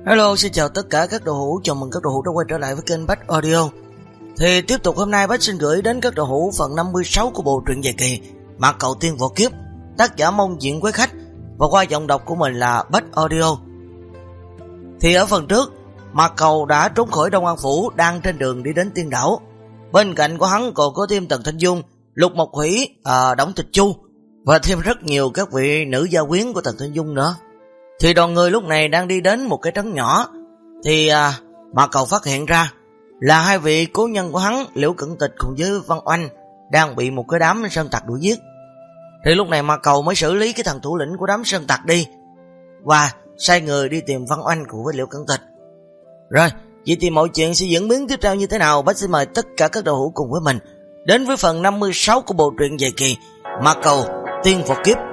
Hello, xin chào tất cả các đồ hữu, chào mừng các đồ hữu đã quay trở lại với kênh Bách Audio. Thì tiếp tục hôm nay Bách xin gửi đến các đồ hữu phần 56 của bộ truyện dài kỳ Mạc Cầu Tiên Võ Kiếp, tác giả Mông Diện Quế Khách và qua giọng đọc của mình là Bách Audio. Thì ở phần trước, Mạc Cầu đã trốn khỏi Đông An Phủ, đang trên đường đi đến Tiên Đảo. Bên cạnh của hắn còn có thêm Tần Thanh Dung, Lục Mộc Hủy, Đổng Tịch Chu và thêm rất nhiều các vị nữ gia quyến của Tần Thanh Dung nữa. Thì đoàn người lúc này đang đi đến một cái trấn nhỏ. Thì Mạc Cầu phát hiện ra là hai vị cố nhân của hắn, Liễu Cẩn Tịch cùng với Văn Oanh, đang bị một cái đám sơn tặc đuổi giết. Thì lúc này Mạc Cầu mới xử lý cái thằng thủ lĩnh của đám sơn tặc đi và sai người đi tìm Văn Oanh cùng với Liễu Cẩn Tịch. Rồi, vậy thì mọi chuyện sẽ diễn biến tiếp theo như thế nào? Bách xin mời tất cả các đồ hữu cùng với mình đến với phần 56 của bộ truyện dài kỳ Mạc Cầu Tiên Võ Kiếp.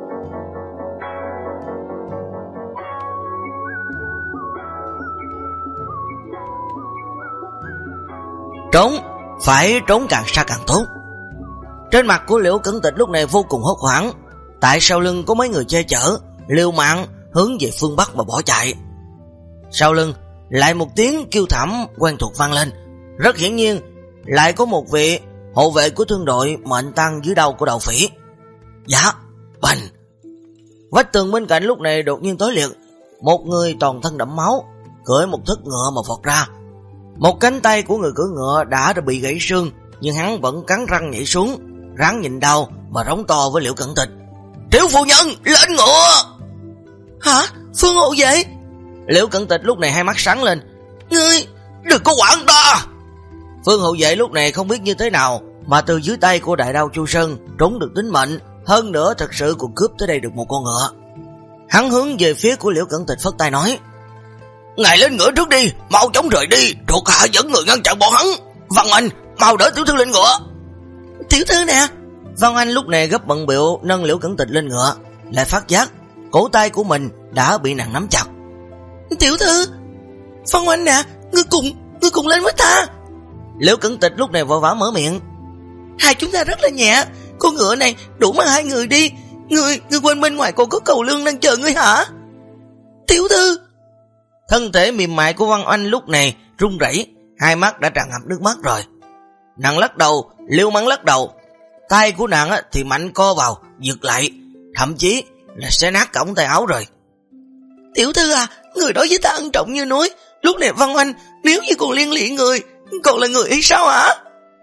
Trốn, phải trốn càng xa càng tốt. Trên mặt của Liễu Cẩn Tịch lúc này vô cùng hốt hoảng. Tại sau lưng có mấy người che chở, liều mạng hướng về phương Bắc mà bỏ chạy. Sau lưng lại một tiếng kêu thảm quen thuộc vang lên. Rất hiển nhiên lại có một vị hộ vệ của thương đội mệnh tăng dưới đầu của Đạo Phỉ. Dạ, bành. Vách tường bên cạnh lúc này đột nhiên tối liệt. Một người toàn thân đẫm máu cưỡi một thất ngựa mà vọt ra. Một cánh tay của người cưỡi ngựa đã bị gãy xương, nhưng hắn vẫn cắn răng nhảy xuống, ráng nhịn đau mà rống to với Liễu Cẩn Tịch: "Tiểu phu nhân, lên ngựa!" "Hả? Phương hộ vệ?" Liễu Cẩn Tịch lúc này hai mắt sáng lên: "Ngươi đừng có quản ta!" Phương hộ vệ lúc này không biết như thế nào mà từ dưới tay của đại đao Chu Sơn trốn được tính mệnh, hơn nữa thật sự còn cướp tới đây được một con ngựa. Hắn hướng về phía của Liễu Cẩn Tịch phất tay nói: "Ngài lên ngựa trước đi, mau chóng rời đi, thuộc hạ dẫn người ngăn chặn bọn hắn. Văn Anh, mau đỡ tiểu thư lên ngựa." "Tiểu thư nè." Văn Anh lúc này gấp bận bịu nâng Liễu Cẩn Tịch lên ngựa, lại phát giác cổ tay của mình đã bị nàng nắm chặt. "Tiểu thư, Văn Anh nè, ngươi cùng lên với ta." Liễu Cẩn Tịch lúc này vội vã mở miệng: "Hai chúng ta rất là nhẹ, con ngựa này đủ mà hai người đi. Ngươi quên bên ngoài còn có Cầu Lương đang chờ ngươi hả?" "Tiểu thư." Thân thể mềm mại của Văn Oanh lúc này run rẩy, hai mắt đã tràn ngập nước mắt rồi. Nàng lắc đầu, liêu mắng lắc đầu. Tay của nàng thì mạnh co vào, giật lại, thậm chí là sẽ nát cả ống tay áo rồi. "Tiểu thư à, người đối với ta ân trọng như núi. Lúc này Văn Oanh nếu như còn liên lụy người, còn là người hay sao hả?"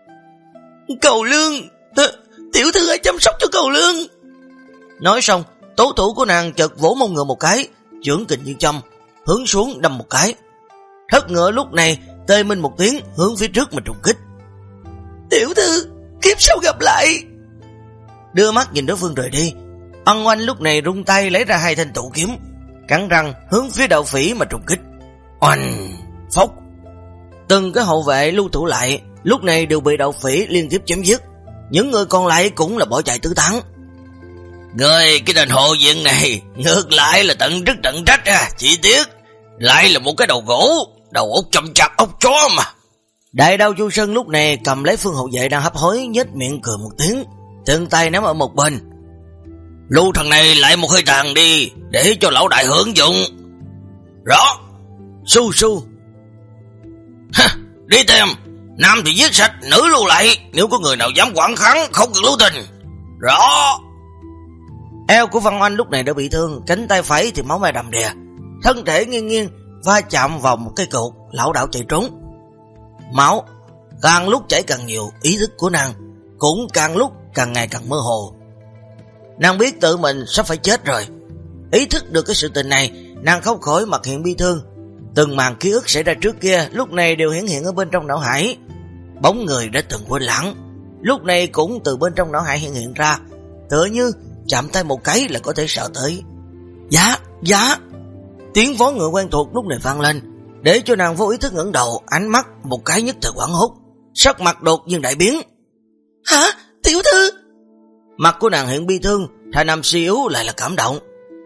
"Cầu Lương, tiểu thư hãy chăm sóc cho Cầu Lương." Nói xong, tố thủ của nàng chợt vỗ mông ngựa một cái, chưởng kình như châm, hướng xuống đâm một cái. Thất ngựa lúc này tê minh một tiếng, hướng phía trước mà trùng kích. "Tiểu thư, kiếp sau gặp lại." Đưa mắt nhìn đối phương rời đi, Ân Oanh lúc này rung tay lấy ra hai thanh tụ kiếm, cắn răng hướng phía Đạo Phỉ mà trùng kích. Oanh, phốc. Từng cái hộ vệ lưu thủ lại lúc này đều bị Đạo Phỉ liên tiếp chém giết. Những người còn lại cũng là bỏ chạy tứ tán. "Người cái tên hộ viện này ngược lại là tận chức tận trách à, chỉ tiếc lại là một cái đầu gỗ, đầu ốc châm chặt ốc chó mà." Đại đao Chu Sơn lúc này cầm lấy Phương hộ vệ đang hấp hối, nhếch miệng cười một tiếng, từng tay ném ở một bên. "Lưu thằng này lại một hơi tàn đi, để cho lão đại hưởng dụng." "Rõ." Su su. "Ha, đi tìm, nam thì giết sạch, nữ lưu lại, nếu có người nào dám quảng kháng không cần lưu tình." "Rõ." Eo của Văn Oanh lúc này đã bị thương, cánh tay phải thì máu me đầm đìa, thân thể nghiêng nghiêng va chạm vào một cái cột, lảo đảo chạy trốn. Máu càng lúc chảy càng nhiều, ý thức của nàng cũng càng lúc càng ngày càng mơ hồ. Nàng biết tự mình sắp phải chết rồi. Ý thức được cái sự tình này, nàng không khỏi mặt hiện bi thương. Từng màn ký ức xảy ra trước kia lúc này đều hiển hiện ở bên trong não hải. Bóng người đã từng quên lãng lúc này cũng từ bên trong não hải hiện ra, tựa như chạm tay một cái là có thể sợ tới. Giá. Tiếng vó ngựa quen thuộc lúc này vang lên, để cho nàng vô ý thức ngẩng đầu, ánh mắt một cái nhất thời hoảng hốt, sắc mặt đột nhiên đại biến. "Hả, tiểu thư?" Mặt của nàng hiện bi thương, thanh âm suy yếu lại là cảm động.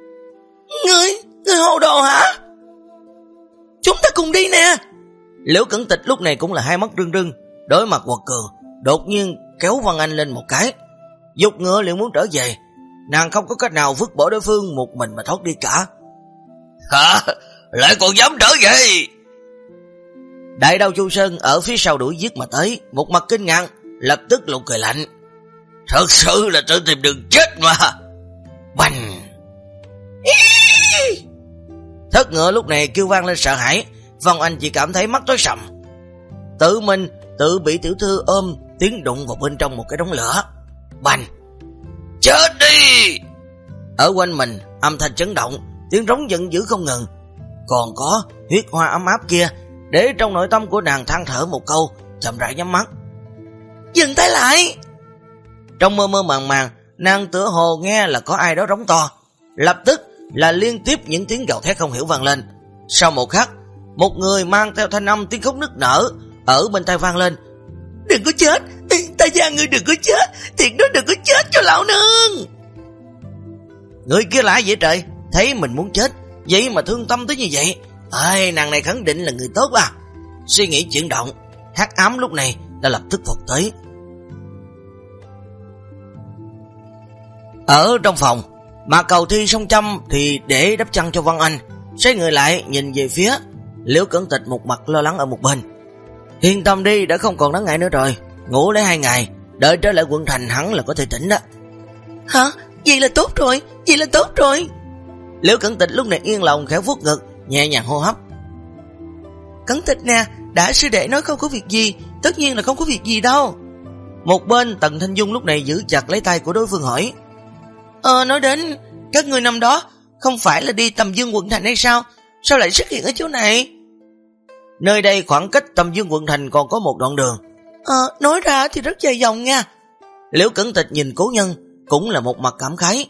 Ngươi hồ đồ hả? Chúng ta cùng đi nè." Liễu Cẩn Tịch lúc này cũng là hai mắt rưng rưng, đối mặt quật cường, đột nhiên kéo Văn Anh lên một cái, dục ngựa liền muốn trở về. Nàng không có cách nào vứt bỏ đối phương một mình mà thoát đi cả. "Hả? lại còn dám trở về. Đại Đao Chu Sơn ở phía sau đuổi giết mà tới, một mặt kinh ngạc, lập tức lộ cười lạnh. Thật sự là tự tìm đường chết mà. Bành. Thất ngựa lúc này kêu vang lên sợ hãi. Vong Anh chỉ cảm thấy mắt tối sầm. Tự mình tự bị tiểu thư ôm tiến đụng vào bên trong một cái đống lửa. Bành. Chết đi. Ở quanh mình âm thanh chấn động, tiếng rống giận dữ không ngừng. Còn có huyết hoa ấm áp kia, để trong nội tâm của nàng than thở một câu, chậm rãi nhắm mắt. Dừng tay lại. Trong mơ mơ màng màng, nàng tựa hồ nghe là có ai đó rống to. Lập tức là liên tiếp những tiếng gào thét không hiểu vang lên. Sau một khắc, một người mang theo thanh âm tiếng khóc nức nở ở bên tai vang lên. Đừng có chết, ta gian ngươi đừng có chết, thiệt đó đừng có chết cho lão nương. Người kia lạ vậy trời, thấy mình muốn chết, vậy mà thương tâm tới như vậy. Nàng này khẳng định là người tốt à. Suy nghĩ chuyển động, hắc ám lúc này đã lập tức vọt tới. Ở trong phòng, mà Cầu Thi song châm thì để đắp chăn cho Văn Anh, xoay người lại nhìn về phía Liễu Cẩn Tịch, một mặt lo lắng ở một bên. Yên tâm đi, đã không còn đáng ngại nữa rồi, ngủ lấy 2 ngày, đợi trở lại quận thành hẳn là có thể tỉnh đó. Hả? Vậy là tốt rồi, vậy là tốt rồi. Liễu Cẩn Tịch lúc này yên lòng khẽ vuốt ngực, nhẹ nhàng hô hấp. Cẩn Tịch nè, đã sư đệ nói không có việc gì, tất nhiên là không có việc gì đâu. Một bên Tần Thanh Dung lúc này giữ chặt lấy tay của đối phương hỏi. Nói đến các người năm đó không phải là đi Tầm Dương quận thành hay sao? Sao lại xuất hiện ở chỗ này? Nơi đây khoảng cách Tầm Dương quận thành còn có một đoạn đường. Nói ra thì rất dài dòng nha. Liễu Cẩn Tịch nhìn cố nhân, cũng là một mặt cảm khái.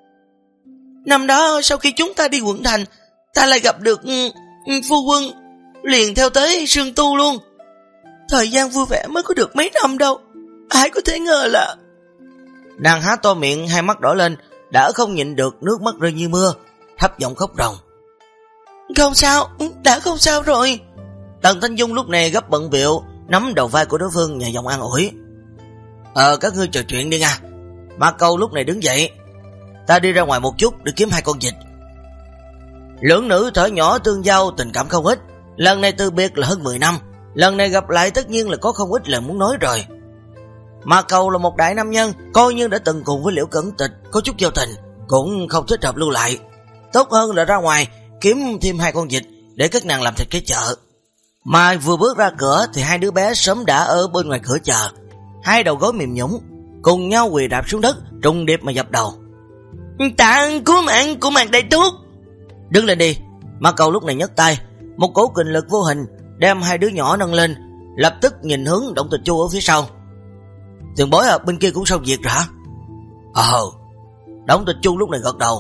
Năm đó sau khi chúng ta đi quận thành, ta lại gặp được phu quân, liền theo tới Sương Tu luôn. Thời gian vui vẻ mới có được mấy năm đâu, ai có thể ngờ là... Nàng há to miệng, hai mắt đỏ lên, đã không nhịn được nước mắt rơi như mưa, thấp giọng khóc ròng. Không sao, đã không sao rồi. Tần Thanh Dung lúc này gấp bận bịu, nắm đầu vai của đối phương nhẹ giọng an ủi. Các ngươi trò chuyện đi nha. Ma Câu lúc này đứng dậy. Ta đi ra ngoài một chút để kiếm 2 con vịt. Lưỡng nữ thở nhỏ tương giao, tình cảm không ít. Lần này từ biệt là hơn 10 năm, lần này gặp lại tất nhiên là có không ít lời muốn nói rồi. Ma Câu là một đại nam nhân, coi như đã từng cùng với Liễu Cẩn Tịch có chút giao tình, cũng không thích hợp lưu lại. Tốt hơn là ra ngoài kiếm thêm 2 con vịt để các nàng làm thịt cái chợ. Mà vừa bước ra cửa thì 2 đứa bé sớm đã ở bên ngoài cửa chờ, 2 đầu gối mềm nhũn cùng nhau quỳ đạp xuống đất, trùng điệp mà dập đầu. Tạ cứu mạng đại thúc. Đứng lên đi. Ma Câu lúc này nhấc tay, một cỗ kình lực vô hình đem 2 đứa nhỏ nâng lên, lập tức nhìn hướng Động Tịch Chu ở phía sau. Tiền bối bên kia cũng xong việc rồi hả? Động Tịch Chu lúc này gật đầu.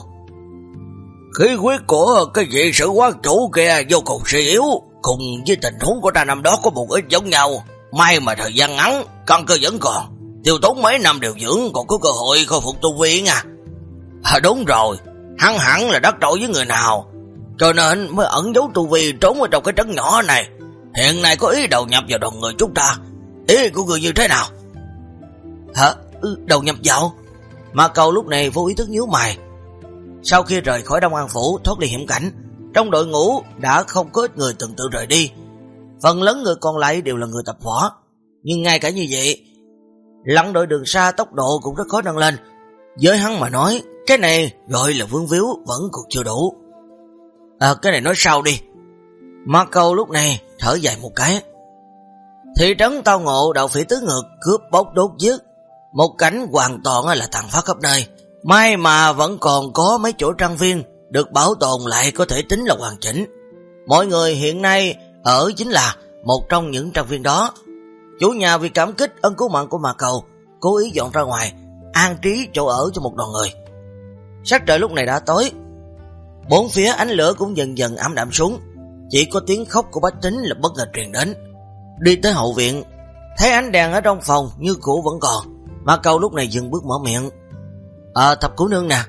Khí huyết của cái vị sự quán chủ kia vô cùng suy yếu, cùng với tình huống của ta năm đó có một ít giống nhau. May mà thời gian ngắn, căn cơ vẫn còn, tiêu tốn mấy năm điều dưỡng còn có cơ hội khôi phục tu vi nha. Đúng rồi, hắn hẳn là đắc tội với người nào, cho nên mới ẩn giấu tu vi trốn ở trong cái trấn nhỏ này. Hiện nay có ý đầu nhập vào đoàn người chúng ta, ý của người như thế nào? Hả? Đầu nhập vào? Ma Câu lúc này vô ý thức nhíu mày. Sau khi rời khỏi Đông An Phủ thoát ly hiểm cảnh, trong đội ngũ đã không có ít người từng tự rời đi, phần lớn người còn lại đều là người tập võ. Nhưng ngay cả như vậy, lặn đội đường xa tốc độ cũng rất khó nâng lên. Với hắn mà nói, cái này gọi là vướng víu vẫn còn chưa đủ. Cái này nói sau đi. Ma Câu lúc này thở dài một cái. Thị trấn tao ngộ đạo phỉ tứ ngược, cướp bóc đốt giết, một cảnh hoàn toàn là tàn phá khắp nơi. May mà vẫn còn có mấy chỗ trang viên được bảo tồn lại, có thể tính là hoàn chỉnh. Mọi người hiện nay ở chính là một trong những trang viên đó. Chủ nhà vì cảm kích ân cứu mạng của Ma Câu, cố ý dọn ra ngoài, an trí chỗ ở cho một đoàn người. Sắc trời lúc này đã tối, bốn phía ánh lửa cũng dần dần ảm đạm xuống, chỉ có tiếng khóc của bách tính là bất ngờ truyền đến. Đi tới hậu viện, thấy ánh đèn ở trong phòng như cũ vẫn còn. Ma Câu lúc này dừng bước mở miệng. Thập cô nương nè.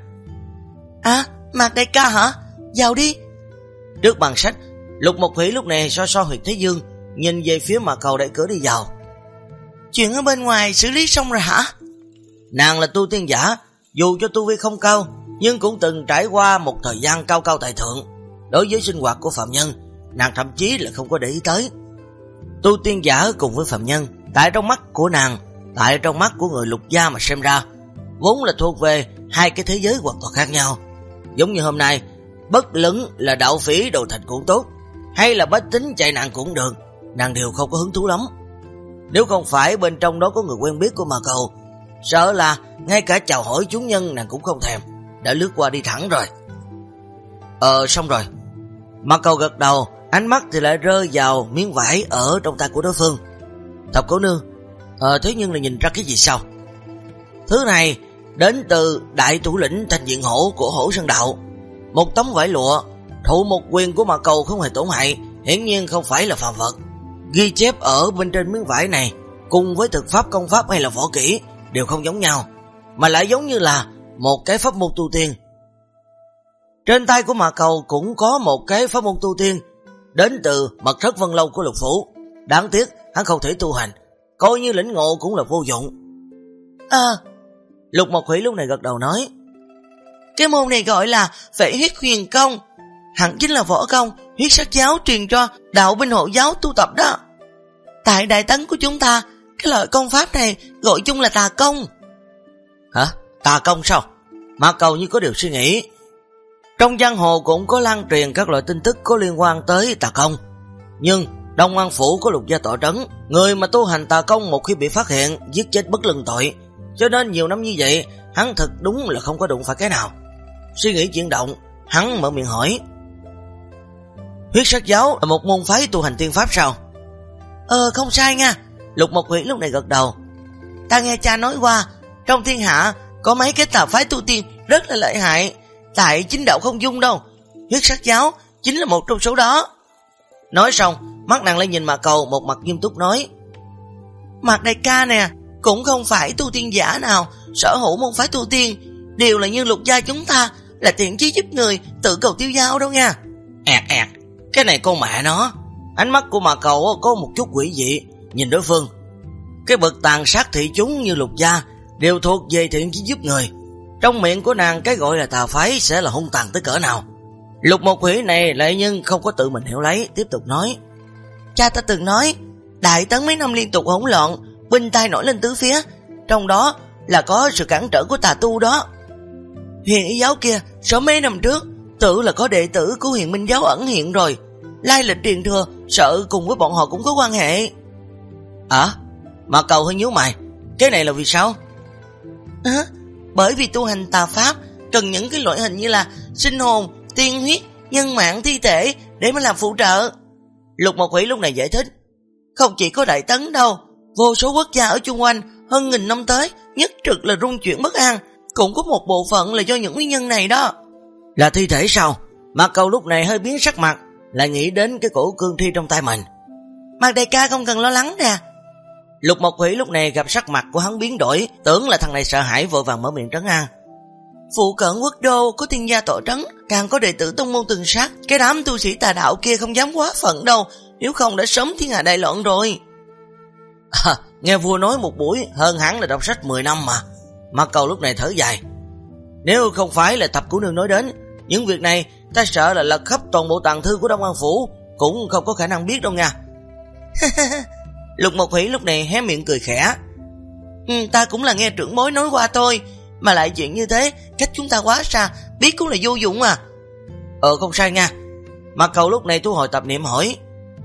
Mạc đại ca hả? Vào đi. Trước bàn sách, Lục Mộc Hủy lúc này so huyệt Thế Dương, nhìn về phía Ma Câu đẩy cửa đi vào. Chuyện ở bên ngoài xử lý xong rồi hả? Nàng là tu tiên giả, dù cho tu vi không cao, nhưng cũng từng trải qua một thời gian cao cao tại thượng. đối với sinh hoạt của phạm nhân, nàng thậm chí là không có để ý tới. Tu tiên giả cùng với phạm nhân, tại trong mắt của nàng, tại trong mắt của người Lục gia mà xem ra, vốn là thuộc về hai cái thế giới hoàn toàn khác nhau. Giống như hôm nay, bất luận là đạo phỉ đồ thành cũng tốt, hay là bách tính chạy nạn cũng được, nàng đều không có hứng thú lắm. Nếu không phải bên trong đó có người quen biết của Ma Cầu, sợ là ngay cả chào hỏi chúng nhân nàng cũng không thèm, đã lướt qua đi thẳng rồi. Xong rồi. Ma Cầu gật đầu, ánh mắt thì lại rơi vào miếng vải ở trong tay của đối phương. Thập cô nương, thế nhưng là nhìn ra cái gì sao? Thứ này đến từ đại thủ lĩnh Thanh Diện Hổ của Hổ Sơn Đạo. Một tấm vải lụa, thụ một quyền của Ma Cầu không hề tổn hại, hiển nhiên không phải là phàm vật. Ghi chép ở bên trên miếng vải này cùng với thực pháp, công pháp hay là võ kỹ đều không giống nhau, mà lại giống như là một cái pháp môn tu tiên. Trên tay của Ma Cầu cũng có một cái pháp môn tu tiên đến từ Mật Thất Vân Lâu của Lục Phủ. Đáng tiếc hắn không thể tu hành, coi như lĩnh ngộ cũng là vô dụng. Lục Mộc Hủy lúc này gật đầu nói, cái môn này gọi là Phệ Huyết Huyền Công, hẳn chính là võ công huyết sắc giáo truyền cho đạo binh hộ giáo tu tập đó. Tại Đại Tấn của chúng ta, cái loại công pháp này gọi chung là tà công. Hả? Tà công sao? Ma Cầu như có điều suy nghĩ. Trong giang hồ cũng có lan truyền các loại tin tức có liên quan tới tà công, nhưng Đông An Phủ có Lục gia tọa trấn, người mà tu hành tà công một khi bị phát hiện giết chết bất lừng tội, cho nên nhiều năm như vậy hắn thật đúng là không có đụng phải cái nào. Suy nghĩ chuyển động, hắn mở miệng hỏi, huyết sắc giáo là một môn phái tu hành tiên pháp sao? Không sai nha. Lục Mộc Hủy lúc này gật đầu. Ta nghe cha nói qua, trong thiên hạ có mấy cái tà phái tu tiên rất là lợi hại, tại chính đạo không dung đâu, huyết sắc giáo chính là một trong số đó. Nói xong, mắt nàng lại nhìn Ma Cầu, một mặt nghiêm túc nói, Mạc đại ca nè, cũng không phải tu tiên giả nào sở hữu môn phái tu tiên đều là như Lục gia chúng ta là thiện chí giúp người, tự cầu tiêu dao đâu nha. Cái này con mẹ nó. Ánh mắt của Ma Cầu có một chút quỷ dị nhìn đối phương. Cái bậc tàn sát thị chúng như Lục gia đều thuộc về thiện chí giúp người, trong miệng của nàng cái gọi là tà phái sẽ là hung tàn tới cỡ nào. Lục Mộc Hủy này lại nhưng không có tự mình hiểu lấy, tiếp tục nói, cha ta từng nói Đại Tấn mấy năm liên tục hỗn loạn, binh tai nổi lên tứ phía, trong đó là có sự cản trở của tà tu đó. Huyền Y giáo kia sớm mấy năm trước tự là có đệ tử của Huyền Minh giáo ẩn hiện rồi, lai lịch truyền thừa sợ cùng với bọn họ cũng có quan hệ. Ma Cầu hơi nhíu mày, cái này là vì sao? Bởi vì tu hành tà pháp cần những cái loại hình như là sinh hồn, tiên huyết, nhân mạng, thi thể để mà làm phụ trợ. Lục Mộc Hủy lúc này giải thích, không chỉ có Đại Tấn đâu, vô số quốc gia ở chung quanh hơn nghìn năm tới nhất trực là rung chuyển bất an, cũng có một bộ phận là do những nguyên nhân này đó. Là thi thể sao? Ma Cầu lúc này hơi biến sắc mặt, lại nghĩ đến cái cổ cương thi trong tay mình. Mạc đại ca không cần lo lắng nè. Lục Mộc Hủy lúc này gặp sắc mặt của hắn biến đổi, tưởng là thằng này sợ hãi, vội vàng mở miệng trấn an. Phụ cận quốc đô có thiên gia tọa trấn, càng có đệ tử tông môn từng sát, cái đám tu sĩ tà đạo kia không dám quá phận đâu, nếu không đã sớm thiên hạ đại loạn rồi. Nghe vua nói một buổi hơn hẳn là đọc sách 10 năm mà. Ma Cầu lúc này thở dài, nếu không phải là Thập cô nương nói đến, những việc này ta sợ là lật khắp toàn bộ tàng thư của Đông An Phủ cũng không có khả năng biết đâu nha. Lục Mộc Hủy lúc này hé miệng cười khẽ, ta cũng là nghe trưởng bối nói qua thôi, mà lại chuyện như thế cách chúng ta quá xa, biết cũng là vô dụng à. Không sai nha. Ma Cầu lúc này thu hồi tập niệm hỏi,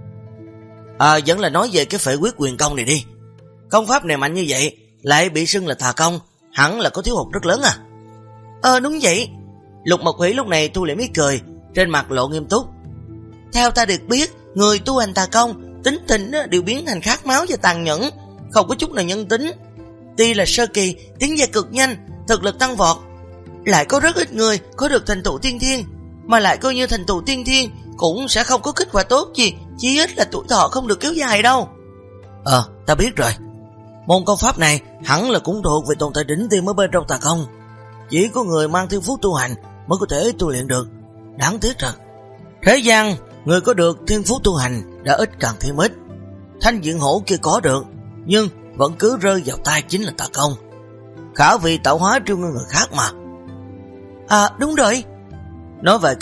vẫn là nói về cái Phệ Huyết Huyền Công này đi. Công pháp này mạnh như vậy lại bị xưng là tà công, hẳn là có thiếu hụt rất lớn à. Đúng vậy. Lục Mộc Hủy lúc này thu liễm ý cười, trên mặt lộ nghiêm túc. Theo ta được biết, người tu hành tà công tính tình đều biến thành khát máu và tàn nhẫn, không có chút nào nhân tính. Tuy là sơ kỳ tiến giai cực nhanh, thực lực tăng vọt, lại có rất ít người có được thành tựu tiên thiên, mà lại coi như thành tựu tiên thiên cũng sẽ không có kết quả tốt gì, chỉ ít là tuổi thọ không được kéo dài đâu. Ta biết rồi. Môn công pháp này hẳn là cũng thuộc về tồn tại đỉnh tiêm ở bên trong tà công, chỉ có người mang thiên phú tu hành mới có thể tu luyện được. Đáng tiếc thật, thế gian người có được thiên phú tu hành đã ít càng thêm ít. Thanh Diện Hổ kia có được, nhưng vẫn cứ rơi vào tay chính là tà công, khả vì tạo hóa trong người khác mà. Đúng rồi. Nói vài câu,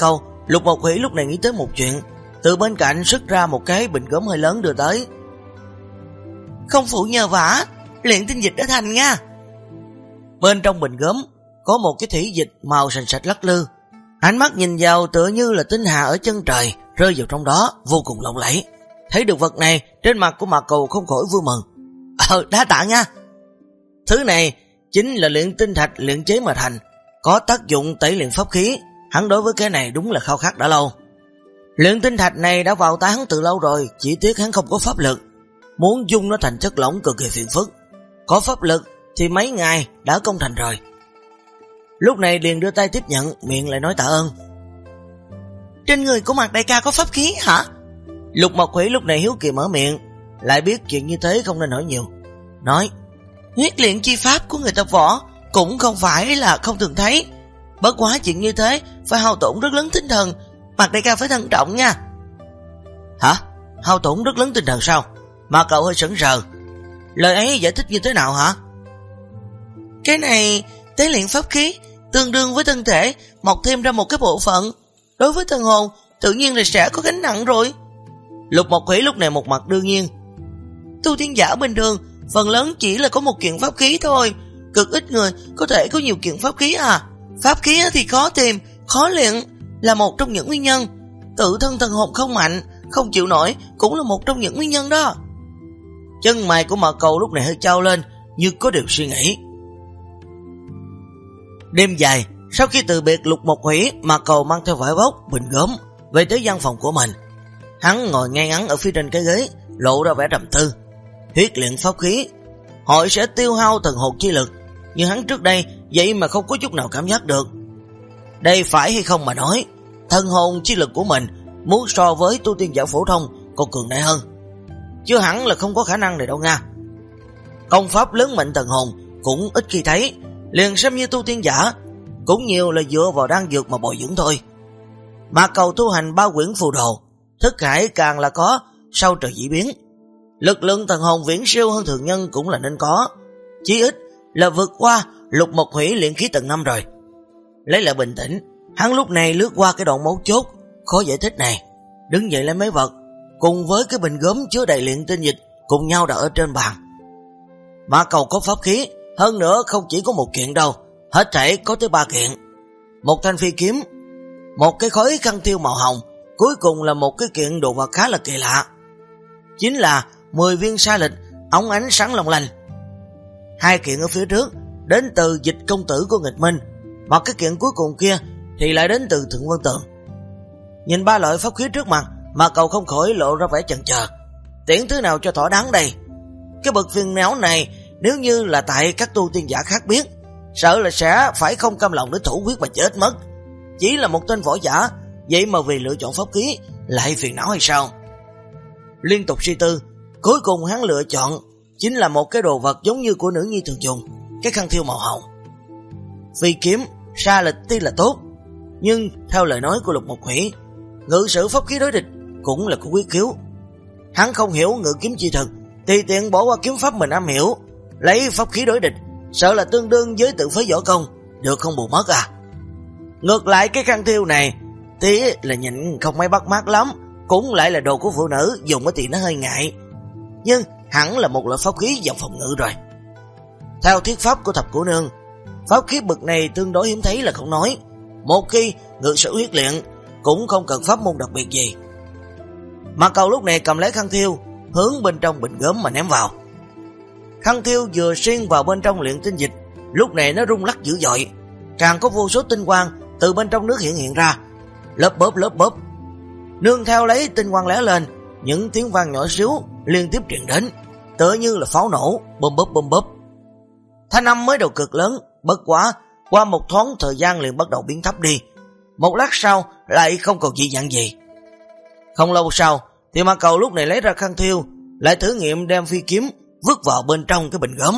Lục Mộc Hủy lúc này nghĩ tới một chuyện, từ bên cạnh xuất ra một cái bình gốm hơi lớn đưa tới. Không phụ nhờ vả, luyện tinh dịch đã thành nha. Bên trong bình gốm có một cái thủy dịch màu sành sạch lắc lư, ánh mắt nhìn vào tựa như là tinh hà ở chân trời rơi vào trong đó, vô cùng lộng lẫy. Thấy được vật này, trên mặt của Mạc Cầu không khỏi vui mừng. Đa tạ nha. Thứ này chính là luyện tinh thạch luyện chế mà thành, có tác dụng tẩy luyện pháp khí. Hắn đối với cái này đúng là khao khát đã lâu. Luyện tinh thạch này đã vào tay hắn từ lâu rồi, chỉ tiếc hắn không có pháp lực, muốn dung nó thành chất lỏng cực kỳ phiền phức. Có pháp lực thì mấy ngày đã công thành rồi. Lúc này liền đưa tay tiếp nhận, miệng lại nói tạ ơn. Trên người của Mạc đại ca có pháp khí hả? Lục Mộc Hủy lúc này hiếu kỳ mở miệng, lại biết chuyện như thế không nên hỏi nhiều, nói: huyết luyện chi pháp của người tập võ cũng không phải là không thường thấy, bất quá chuyện như thế phải hao tổn rất lớn tinh thần, Mạc đại ca phải thận trọng nha. Hả? Hao tổn rất lớn tinh thần sao? Mà cậu hơi sững sờ. Lời ấy giải thích như thế nào hả? Cái này tế luyện pháp khí tương đương với thân thể mọc thêm ra một cái bộ phận, đối với thần hồn tự nhiên là sẽ có gánh nặng rồi. Lục Mộc Hủy lúc này một mặt đương nhiên. Tu tiên giả bình thường phần lớn chỉ là có một kiện pháp khí thôi, cực ít người có thể có nhiều kiện pháp khí à. Pháp khí thì khó tìm, khó luyện là một trong những nguyên nhân. Tự thân thần hồn không mạnh, không chịu nổi cũng là một trong những nguyên nhân đó. Chân mày của Mạc Cầu lúc này hơi trao lên, như có điều suy nghĩ. Đêm dài, sau khi từ biệt Lục Mộc Hủy, Mạc Cầu mang theo vải bóc, bình gốm về tới văn phòng của mình. Hắn ngồi ngay ngắn ở phía trên cái ghế, lộ ra vẻ trầm tư. Huyết luyện pháp khí hội sẽ tiêu hao thần hồn chi lực, nhưng hắn trước đây vậy mà không có chút nào cảm giác được. Đây phải hay không mà nói, thần hồn chi lực của mình muốn so với tu tiên giả phổ thông còn cường đại hơn, chứ hẳn là không có khả năng này đâu nha. Công pháp lớn mạnh thần hồn cũng ít khi thấy, liền xem như tu tiên giả cũng nhiều là dựa vào đan dược mà bồi dưỡng thôi. Mạc Cầu tu hành 3 quyển phù đồ, thức hải càng là có sau trời dị biến, lực lượng thần hồn viễn siêu hơn thường nhân cũng là nên có, chí ít là vượt qua Lục Mộc Hủy luyện khí tầng 5 rồi. Lấy lại bình tĩnh, hắn lúc này lướt qua cái đoạn mấu chốt khó giải thích này, đứng dậy lấy mấy vật cùng với cái bình gốm chứa đầy luyện tinh dịch cùng nhau đặt ở trên bàn. Mạc Cầu có pháp khí, hơn nữa không chỉ có một kiện đâu, hết thảy có tới 3 kiện. Một thanh phi kiếm, một cái khối khăn thiêu màu hồng, cuối cùng là một cái kiện đồ vật khá là kỳ lạ, chính là 10 viên sa lịch óng ánh sáng long lanh. 2 kiện ở phía trước đến từ Dịch công tử của nghịch minh, mà cái kiện cuối cùng kia thì lại đến từ Thượng Vân Tường. Nhìn 3 loại pháp khí trước mặt, Mạc Cầu không khỏi lộ ra vẻ chần chờ, tuyển thứ nào cho thỏa đáng đây. Cái bậc phiền não này nếu như là tại các tu tiên giả khác biết, sợ là sẽ phải không cam lòng để thủ quyết mà chết mất. Chỉ là một tên võ giả, vậy mà vì lựa chọn pháp khí lại phiền não hay sao? Liên tục suy tư, cuối cùng hắn lựa chọn chính là một cái đồ vật giống như của nữ nhi thường dùng, cái khăn thiêu màu hồng. Phi kiếm, sa lịch tuy là tốt, nhưng theo lời nói của Lục Mộc Hủy, ngự sử pháp khí đối địch cũng là có quyết khiếu. Hắn không hiểu ngự kiếm chi thực, thì tiện bỏ qua kiếm pháp mình am hiểu, lấy pháp khí đối địch, sợ là tương đương với tự phế võ công, được không bù mất à. Ngược lại cái khăn thiêu này thì là nhìn không mấy bắt mắt lắm, cũng lại là đồ của phụ nữ dùng thì nó hơi ngại, nhưng hẳn là một loại pháp khí dòng phòng ngự rồi. Theo thuyết pháp của Thập Cổ Nương, pháp khí bậc này tương đối hiếm thấy là không nói, một khi ngự sử huyết luyện cũng không cần pháp môn đặc biệt gì. Mạc Cầu lúc này cầm lấy khăn thiêu, hướng bên trong bình gốm mà ném vào. Khăn thiêu vừa xuyên vào bên trong luyện tinh dịch, lúc này nó rung lắc dữ dội, càng có vô số tinh quang từ bên trong nước hiện ra, lớp bóp. Nương theo lấy tinh quang lóe lên, những tiếng vang nhỏ xíu liên tiếp truyền đến, tựa như là pháo nổ, bum bóp. Thanh âm mới đầu cực lớn, bất quá qua một thoáng thời gian liền bắt đầu biến thấp đi, một lát sau lại không còn dị dạng gì. Không lâu sau thì Mạc Cầu lúc này lấy ra khăn thiêu, lại thử nghiệm đem phi kiếm vứt vào bên trong cái bình gốm.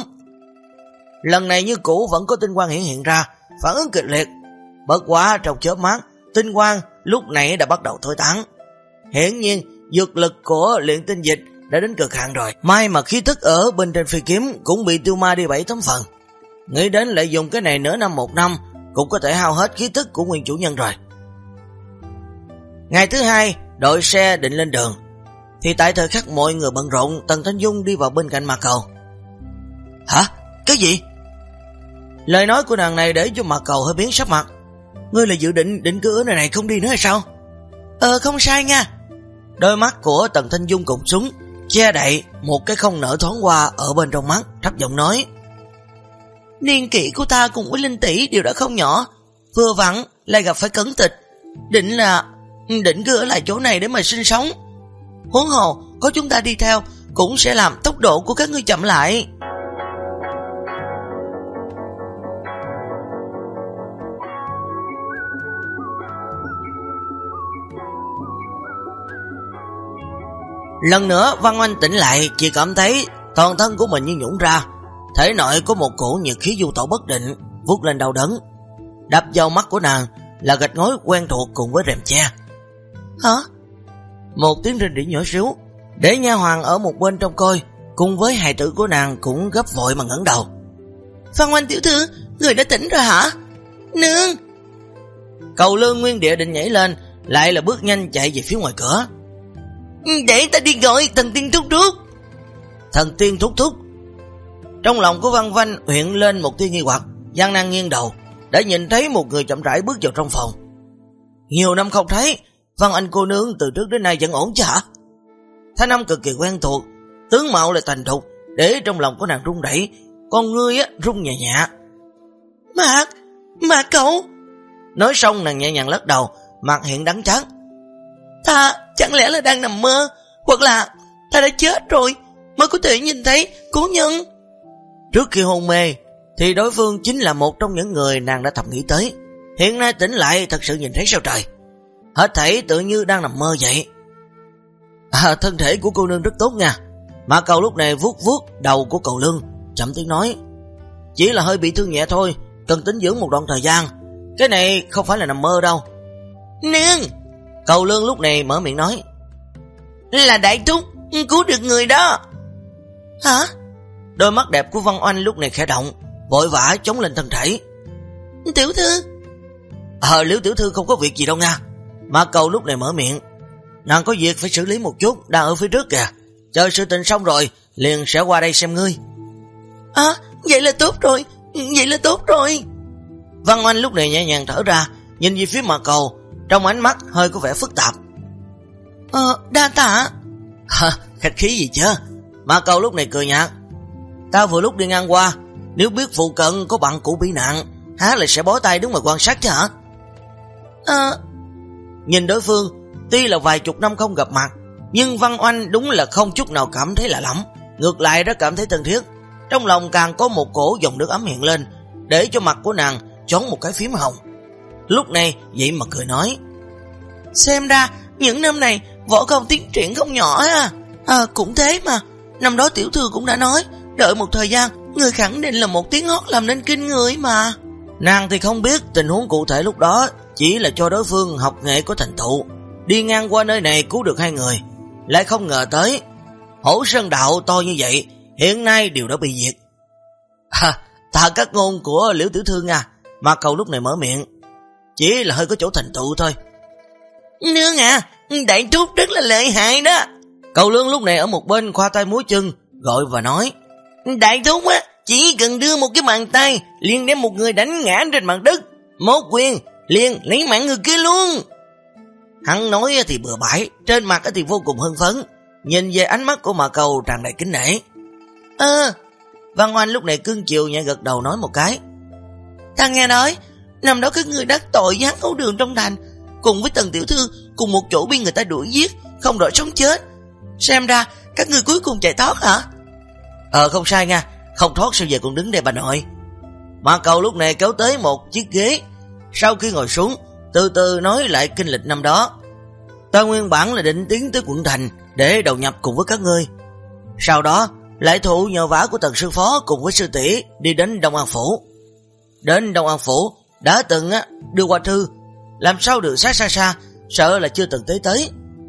Lần này như cũ vẫn có tinh quang hiện ra, phản ứng kịch liệt, bất quá trong chớp mắt tinh quang lúc này đã bắt đầu thối tán. Hiển nhiên dược lực của luyện tinh dịch đã đến cực hạn rồi, may mà khí tức ở bên trên phi kiếm cũng bị tiêu ma đi 7-8 phần. Nghĩ đến lại dùng cái này nửa năm một năm cũng có thể hao hết khí tức của nguyên chủ nhân rồi. Ngày thứ hai, đội xe định lên đường, thì tại thời khắc mọi người bận rộn, Tần Thanh Dung đi vào bên cạnh Mạc Cầu. Hả? Cái gì? Lời nói của nàng này để cho Mạc Cầu hơi biến sắc mặt. Ngươi là dự định định cư ở nơi này không đi nữa hay sao? Không sai nha. Đôi mắt của Tần Thanh Dung cụp xuống, che đậy một cái không nở thoáng qua ở bên trong mắt, thấp giọng nói. Niên kỷ của ta cùng với Linh tỷ đều đã không nhỏ, vừa vặn lại gặp phải cẩn tịch, định cư ở lại chỗ này để mà sinh sống. Huống hồ có chúng ta đi theo cũng sẽ làm tốc độ của các ngươi chậm lại. Lần nữa Văn Oanh tỉnh lại, chỉ cảm thấy toàn thân của mình như nhũn ra, thể nội có một cổ nhiệt khí du tẩu bất định, vút lên đau đớn. Đập vào mắt của nàng là gạch ngói quen thuộc cùng với rèm che. Hả? Một tiếng rên rỉ nhỏ xíu, để nha hoàng ở một bên trong coi, cùng với hài tử của nàng cũng gấp vội mà ngẩng đầu. Văn Oanh tiểu thư, người đã tỉnh rồi hả? Nương! Cầu Lương nguyên địa định nhảy lên, lại là bước nhanh chạy về phía ngoài cửa. Để ta đi gọi thần tiên thúc thúc. Thần tiên thúc thúc. Trong lòng của Văn Oanh hiện lên một tia nghi hoặc, gian nan nghiêng đầu, đã nhìn thấy một người chậm rãi bước vào trong phòng. Nhiều năm không thấy, Văn Anh cô nương từ trước đến nay vẫn ổn chứ hả? Thanh âm cực kỳ quen thuộc, tướng mạo lại thành thục, để trong lòng của nàng rung đẩy, con ngươi rung nhẹ nhẹ. Mạc cậu. Nói xong nàng nhẹ nhàng lắc đầu, mặt hiện đắng chát. Ta chẳng lẽ là đang nằm mơ, hoặc là ta đã chết rồi mới có thể nhìn thấy cố nhân. Trước khi hôn mê thì đối phương chính là một trong những người nàng đã thầm nghĩ tới, hiện nay tỉnh lại thật sự nhìn thấy sao trời. Hết thảy tự như đang nằm mơ vậy. Thân thể của cô nương rất tốt nha. Mạc Cầu lúc này vuốt đầu của Cầu Lương, chậm tiếng nói. Chỉ là hơi bị thương nhẹ thôi, cần tĩnh dưỡng một đoạn thời gian. Cái này không phải là nằm mơ đâu. Nương! Cầu Lương lúc này mở miệng nói. Là đại thúc cứu được người đó. Hả? Đôi mắt đẹp của Văn Oanh lúc này khẽ động, vội vã chống lên thân thể. Tiểu thư. Liễu tiểu thư không có việc gì đâu nha. Mạc Cầu lúc này mở miệng. Nàng có việc phải xử lý một chút, đang ở phía trước kìa. Chờ sự tình xong rồi liền sẽ qua đây xem ngươi. Vậy là tốt rồi. Văn Oanh lúc này nhẹ nhàng thở ra, nhìn về phía Mạc Cầu, trong ánh mắt hơi có vẻ phức tạp. Đa tạ. Khách khí gì chứ? Mạc Cầu lúc này cười nhạt. Ta vừa lúc đi ngang qua, nếu biết phụ cận có bạn cũ bị nạn, há lại sẽ bó tay đứng mà quan sát chứ hả? Nhìn đối phương, tuy là vài chục năm không gặp mặt, nhưng Văn Oanh đúng là không chút nào cảm thấy lạ lẫm, ngược lại rất cảm thấy thân thiết. Trong lòng càng có một cổ dòng nước ấm hiện lên, để cho mặt của nàng chón một cái phím hồng. Lúc này vậy mà cười nói. Xem ra những năm này võ công tiến triển không nhỏ cũng thế mà. Năm đó tiểu thư cũng đã nói, đợi một thời gian, người khẳng định là một tiếng hót làm nên kinh người mà. Nàng thì không biết tình huống cụ thể lúc đó, chỉ là cho đối phương học nghệ có thành tựu, đi ngang qua nơi này cứu được hai người, lại không ngờ tới Hổ Sơn đạo to như vậy hiện nay đều đã bị diệt. Ta các ngôn của Liễu tiểu thư nha. Mạc Cầu lúc này mở miệng. Chỉ là hơi có chỗ thành tựu thôi. Nương đại thúc rất là lợi hại đó. Cầu Lương lúc này ở một bên khoa tay múa chân, gọi và nói. Đại thúc chỉ cần đưa một cái bàn tay liền đem một người đánh ngã trên mặt đất, một quyền liền lấy mạng người kia luôn. Hắn nói thì bừa bãi, trên mặt thì vô cùng hưng phấn, nhìn về ánh mắt của Mạc Cầu tràn đầy kính nể. Văn Oanh lúc này cưng chiều nhẹ gật đầu nói một cái. Ta nghe nói năm đó các người đắc tội với hắn Hấu Đường trong thành, cùng với Tần tiểu thư cùng một chỗ bị người ta đuổi giết, không rõ sống chết. Xem ra các người cuối cùng chạy thoát hả? Không sai nha, không thoát sao về còn đứng đây bà nội. Mạc Cầu lúc này kéo tới một chiếc ghế, sau khi ngồi xuống từ từ nói lại kinh lịch năm đó. Ta nguyên bản là định tiến tới quận thành để đầu nhập cùng với các ngươi, sau đó lại thụ nhờ vả của Tần sư phó cùng với sư tỷ đi đến Đông An phủ. Đến Đông An phủ đã từng đưa qua thư, làm sao được xa, sợ là chưa từng tới.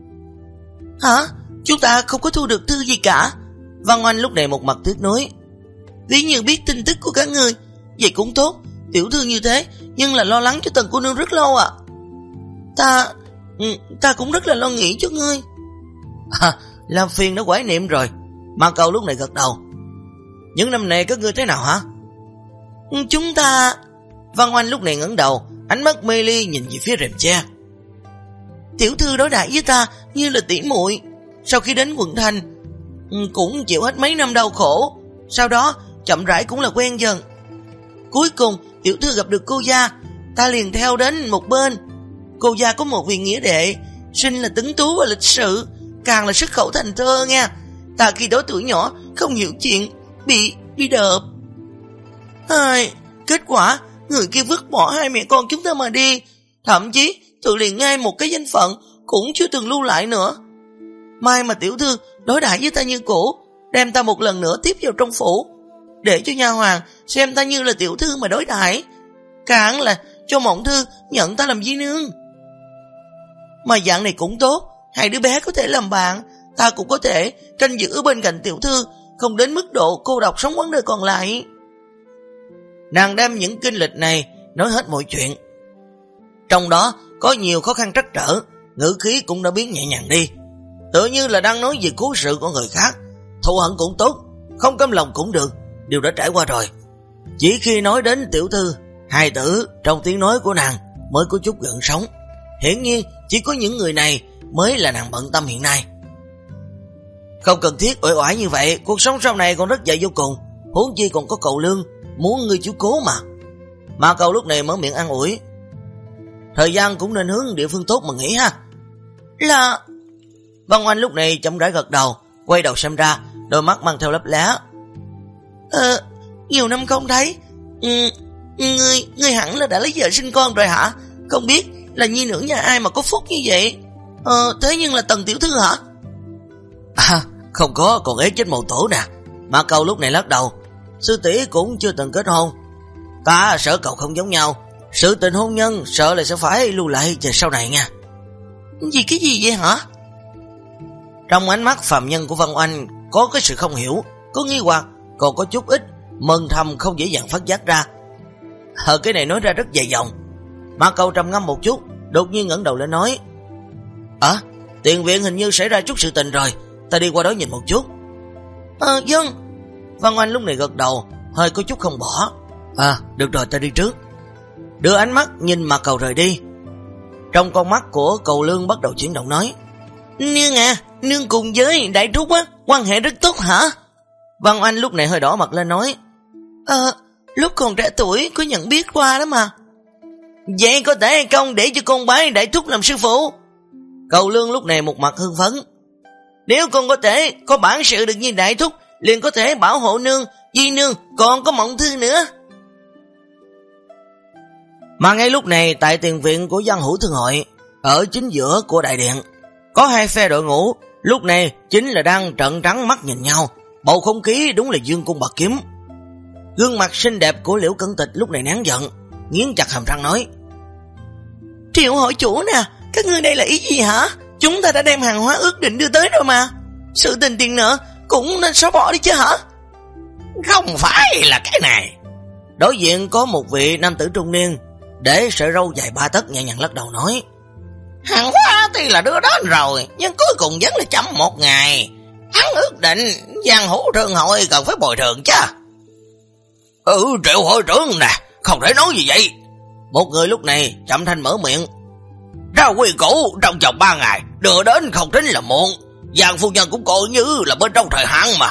Hả? Chúng ta không có thu được thư gì cả. Văn Oanh lúc này một mặt tiếc nuối. Ví như biết tin tức của các ngươi, vậy cũng tốt, tiểu thư như thế, nhưng là lo lắng cho Tần cô nương rất lâu. Ta cũng rất là lo nghĩ cho ngươi. Làm phiền nó quái niệm rồi. Mà Cầu lúc này gật đầu. Những năm này các ngươi thế nào hả? Chúng ta... Văn Oanh lúc này ngẩng đầu, ánh mắt mê ly nhìn về phía rèm che. Tiểu thư đối đãi với ta như là tỷ muội. Sau khi đến quận thành cũng chịu hết mấy năm đau khổ, sau đó chậm rãi cũng là quen dần. Cuối cùng tiểu thư gặp được cô gia, ta liền theo đến một bên. Cô gia có một vị nghĩa đệ, sinh là tuấn tú và lịch sự, càng là xuất khẩu thành thơ nha. Ta khi đó tuổi nhỏ không hiểu chuyện, bị đợp. Kết quả người kia vứt bỏ hai mẹ con chúng ta mà đi, thậm chí tự liền ngay một cái danh phận cũng chưa từng lưu lại nữa. May mà tiểu thư đối đãi với ta như cũ, đem ta một lần nữa tiếp vào trong phủ, để cho nha hoàng xem ta như là tiểu thư mà đối đãi, càng là cho Mộng Thư nhận ta làm di nương. Mà dạng này cũng tốt, hai đứa bé có thể làm bạn, ta cũng có thể canh giữ bên cạnh tiểu thư, không đến mức độ cô độc sống quãng đời còn lại. Nàng đem những kinh lịch này nói hết mọi chuyện, trong đó có nhiều khó khăn trắc trở, ngữ khí cũng đã biến nhẹ nhàng đi, tựa như là đang nói về cố sự của người khác. Thù hận cũng tốt, không căm lòng cũng được, đều đã trải qua rồi. Chỉ khi nói đến tiểu thư, hài tử trong tiếng nói của nàng mới có chút gợn sóng. Hiển nhiên chỉ có những người này mới là nàng bận tâm hiện nay. Không cần thiết uể oải như vậy, cuộc sống sau này còn rất dài vô cùng, huống chi còn có Cậu Lương muốn ngươi chiếu cố mà. Mà Cậu lúc này mở miệng an ủi. Thời gian cũng nên hướng địa phương tốt mà nghĩ ha. Là... Văn Oanh lúc này chậm rãi gật đầu, quay đầu xem ra, đôi mắt mang theo lấp lá. Nhiều năm không thấy, ngươi hẳn là đã lấy vợ sinh con rồi hả? Không biết là nhi nữ nhà ai mà có phúc như vậy? Thế nhưng là Tần tiểu thư hả? Không có, còn ế chết mồ tổ nè. Mà Cậu lúc này lắc đầu. Sư tỷ cũng chưa từng kết hôn. Ta sợ cậu không giống nhau, sự tình hôn nhân sợ là sẽ phải lưu lại về sau này nha. Cái gì vậy hả? Trong ánh mắt phàm nhân của Văn Oanh có cái sự không hiểu, có nghi hoặc, còn có chút ít mừng thầm không dễ dàng phát giác ra. Cái này nói ra rất dài dòng. Mà Cậu trầm ngâm một chút, đột nhiên ngẩng đầu lên nói. Tiền viện hình như xảy ra chút sự tình rồi, ta đi qua đó nhìn một chút. Vâng. Văn Oanh lúc này gật đầu, hơi có chút không bỏ. Được rồi, ta đi trước. Đưa ánh mắt nhìn mà Cậu rời đi. Trong con mắt của Cậu Lương bắt đầu chuyển động nói. Nương à, nương cùng với đại thúc á, quan hệ rất tốt hả? Văn Oanh lúc này hơi đỏ mặt lên nói. Lúc còn trẻ tuổi có nhận biết qua đó mà. Vậy có thể hay không để cho con bái đại thúc làm sư phụ? Cậu Lương lúc này một mặt hưng phấn. Nếu con có thể có bản sự được như đại thúc, liền có thể bảo hộ nương, di nương, còn có Mộng Thư nữa. Mà ngay lúc này tại tiền viện của Văn Hữu Thương Hội, ở chính giữa của đại điện, có hai phe đội ngũ, lúc này chính là đang trợn trắng mắt nhìn nhau, bầu không khí đúng là dương cung bạc kiếm. Gương mặt xinh đẹp của Liễu Cẩn Tịch lúc này nén giận, nghiến chặt hàm răng nói. Triệu hội chủ nè, các ngươi đây là ý gì hả? Chúng ta đã đem hàng hóa ước định đưa tới rồi mà, sự tình tiền nợ cũng nên xóa bỏ đi chứ hả? Không phải là cái này. Đối diện có một vị nam tử trung niên, để sợi râu dài 3 tấc nhẹ nhàng lắc đầu nói. Hàng hóa thì là đưa đến rồi, nhưng cuối cùng vẫn là chậm một ngày. Hắn ước định Giang Hữu Thương Hội cần phải bồi thường chứ. Triệu hội trưởng nè, không thể nói gì vậy. Một người lúc này chậm thanh mở miệng. Ra quy củ trong vòng 3 ngày, đưa đến không tính là muộn. Giang phu nhân cũng coi như là bên trong thời hạn mà.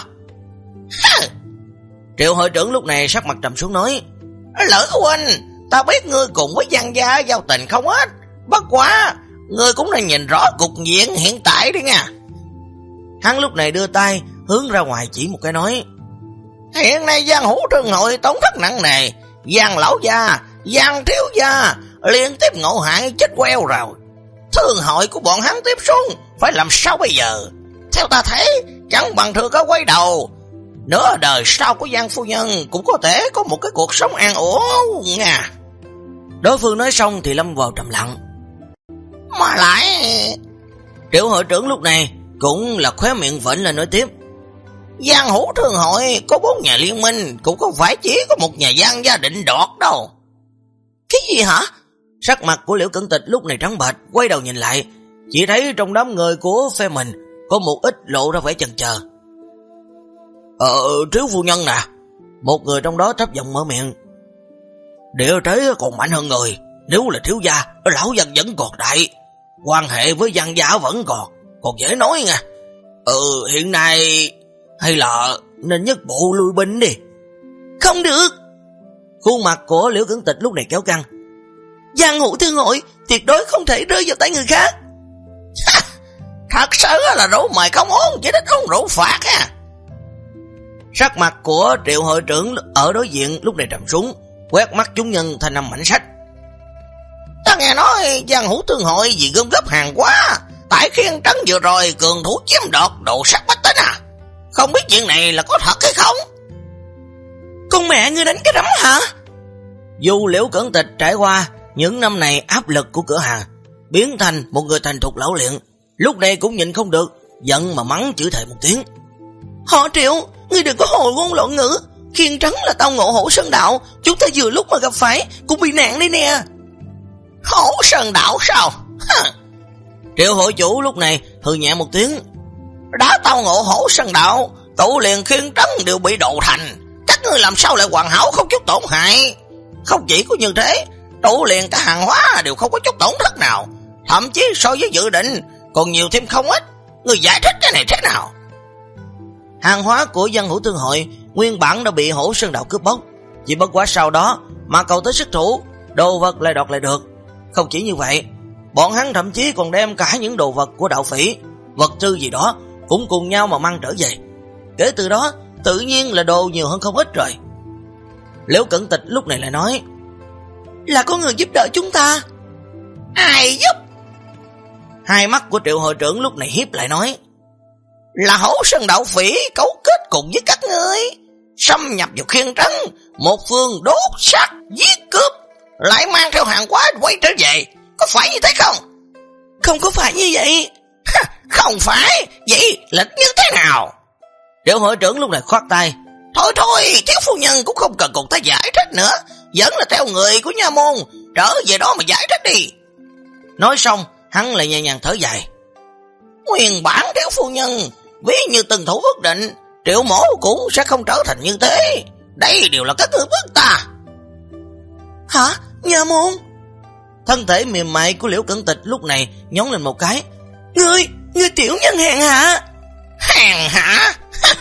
Triệu hội trưởng lúc này sắc mặt trầm xuống nói. Lỡ huynh, ta biết ngươi cùng với Giang gia giao tình không ít, bất quá ngươi cũng nên nhìn rõ cục diện hiện tại đi nha. Hắn lúc này đưa tay hướng ra ngoài chỉ một cái nói. Hiện nay Giang Hữu Thương Hội tổn thất nặng nề, Giang lão gia, Giang thiếu gia liên tiếp ngộ hại chết queo rồi. Thương hội của bọn hắn tiếp xuống phải làm sao bây giờ? Theo ta thấy chẳng bằng thừa có quay đầu. Nửa đời sau của Giang phu nhân cũng có thể có một cái cuộc sống an ổn nha. Đối phương nói xong thì lâm vào trầm lặng. Mà lại Triệu hội trưởng lúc này cũng là khóe miệng vẫn là nói tiếp. Giang Hữu Thương Hội có 4 nhà liên minh, cũng không phải chỉ có một nhà Giang gia định đoạt đâu. Cái gì hả? Sắc mặt của Liễu Cẩn Tịch lúc này trắng bệch, quay đầu nhìn lại, chỉ thấy trong đám người của phe mình có một ít lộ ra vẻ chần chờ. Thiếu phu nhân nè. Một người trong đó thấp giọng mở miệng. Địa thế còn mạnh hơn người. Nếu là thiếu gia, lão dân vẫn còn đại, quan hệ với dân gia vẫn còn dễ nói nha. Hiện nay hay là nên nhất bộ lui binh đi. Không được. Khuôn mặt của Liễu Cẩn Tịch lúc này kéo căng. Giang Hữu Thương Hội tuyệt đối không thể rơi vào tay người khác. Thật sự là rượu mời không uống, chỉ thích uống rượu phạt ha. Sắc mặt của Triệu hội trưởng ở đối diện lúc này trầm xuống, quét mắt chúng nhân thành năm mảnh sách. Ta nghe nói Giang Hữu Thương Hội vì gom góp hàng quá, tại Khiên Trấn vừa rồi cường thủ chiếm đoạt đồ sắt bách tính à? Không biết chuyện này là có thật hay không? Con mẹ ngươi đánh cái rắm hả? Dù Liễu Cẩn Tịch trải qua những năm này áp lực của cửa hàng, biến thành một người thành thục lão luyện, lúc này cũng nhịn không được, giận mà mắng chửi thề một tiếng. Họ Triệu, ngươi đừng có hồ ngôn loạn ngữ. Khiên Trấn là tao ngộ Hổ Sơn Đạo, chúng ta vừa lúc mà gặp phải cũng bị nạn đây nè. Hổ Sơn Đạo sao? Triệu hội chủ lúc này hừ nhẹ một tiếng. Đã tao ngộ Hổ Sơn Đạo, tụ liền Khiên Trấn đều bị độ thành, các ngươi làm sao lại hoàn hảo không chút tổn hại? Không chỉ có như thế, tụ liền cả hàng hóa đều không có chút tổn thất nào, thậm chí so với dự định còn nhiều thêm không ít. Ngươi giải thích cái này thế nào? Hàng hóa của Dân Hữu Thương Hội nguyên bản đã bị Hổ Sơn Đạo cướp bóc, chỉ bất quá sau đó mà cầu tới sức thủ, đồ vật lại đoạt lại được. Không chỉ như vậy, bọn hắn thậm chí còn đem cả những đồ vật của đạo phỉ, vật tư gì đó cũng cùng nhau mà mang trở về. Kể từ đó tự nhiên là đồ nhiều hơn không ít rồi. Liễu Cẩn Tịch lúc này lại nói, là có người giúp đỡ chúng ta. Ai giúp? Hai mắt của Triệu hội trưởng lúc này hiếp lại nói, là Hổ Sơn Đạo phỉ cấu kết cùng với các ngươi, xâm nhập vào Khiên Trấn, một phương đốt sát giết cướp, lại mang theo hàng hóa quay trở về, có phải như thế không? Không có phải như vậy. Không phải, vậy là như thế nào? Triệu hội trưởng lúc này khoát tay, thôi, thiếu phu nhân cũng không cần cùng ta giải thích nữa, vẫn là theo người của nha môn, trở về đó mà giải thích đi. Nói xong, hắn lại nhẹ nhàng thở dài. Nguyên bản thiếu phu nhân ví như từng thủ ước định, Triệu mổ cũng sẽ không trở thành như thế. Đây đều là các ngươi bức ta. Hả? Nha môn? Thân thể mềm mại của Liễu Cẩn Tịch lúc này nhón lên một cái. Ngươi tiểu nhân hèn hạ. Hèn hạ?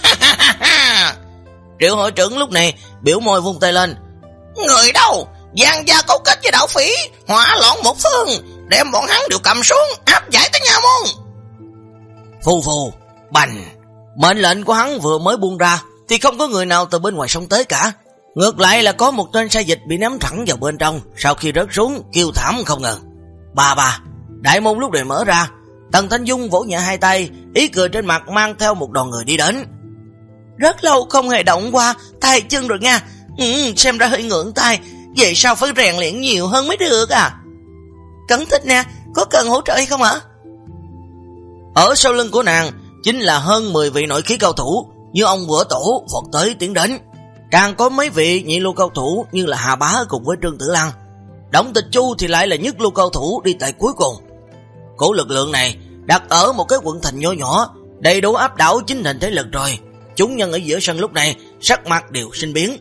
Triệu hội trưởng lúc này biểu môi vung tay lên. Người đâu? Giang gia cấu kết với đạo phỉ, hỏa loạn một phương, đem bọn hắn đều cầm xuống, áp giải tới nha môn. Phù bành. Mệnh lệnh của hắn vừa mới buông ra thì không có người nào từ bên ngoài xông tới cả. Ngược lại là có một tên sai dịch bị ném thẳng vào bên trong, sau khi rớt xuống kêu thảm không ngừng. Bà, đại môn lúc này mở ra, Tần Thanh Dung vỗ nhẹ hai tay, ý cười trên mặt mang theo một đoàn người đi đến. Rất lâu không hề động qua tay chân rồi nha. Xem ra hơi ngưỡng tay, vậy sao phải rèn luyện nhiều hơn mới được à? Cẩn thận nè, có cần hỗ trợ hay không hả? Ở sau lưng của nàng chính là hơn 10 vị nội khí cao thủ như ông Võ Tổ vọt tới tiến đến. Càng có mấy vị nhị lưu cao thủ như là Hà Bá cùng với Trương Tử Lăng. Đổng Tịch Chu thì lại là nhất lưu cao thủ đi tại cuối cùng. Cổ lực lượng này đặt ở một cái quận thành nhỏ nhỏ, đầy đủ áp đảo chính thành thế lực rồi. Chúng nhân ở giữa sân lúc này sắc mặt đều sinh biến.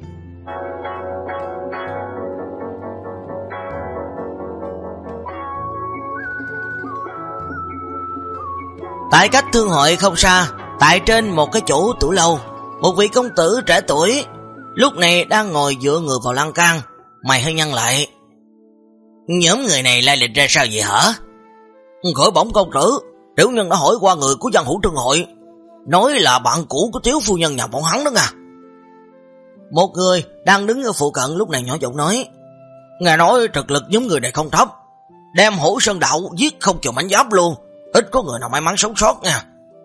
Tại cách thương hội không xa, tại trên một cái chỗ tủ lâu, một vị công tử trẻ tuổi lúc này đang ngồi dựa người vào lan can, mày hơi nhăn lại. Nhóm người này lai lịch ra sao vậy hả? Khỏi bổng công tử, tiểu nhân đã hỏi qua người của Dân Hữu Thương Hội, nói là bạn cũ của thiếu phu nhân nhà bọn hắn đó nha. Một người đang đứng ở phụ cận lúc này nhỏ giọng nói, nghe nói thực lực nhóm người này không thấp, đem Hổ Sơn Đạo giết không chừa mảnh giáp luôn, ít có người nào may mắn sống sót nha.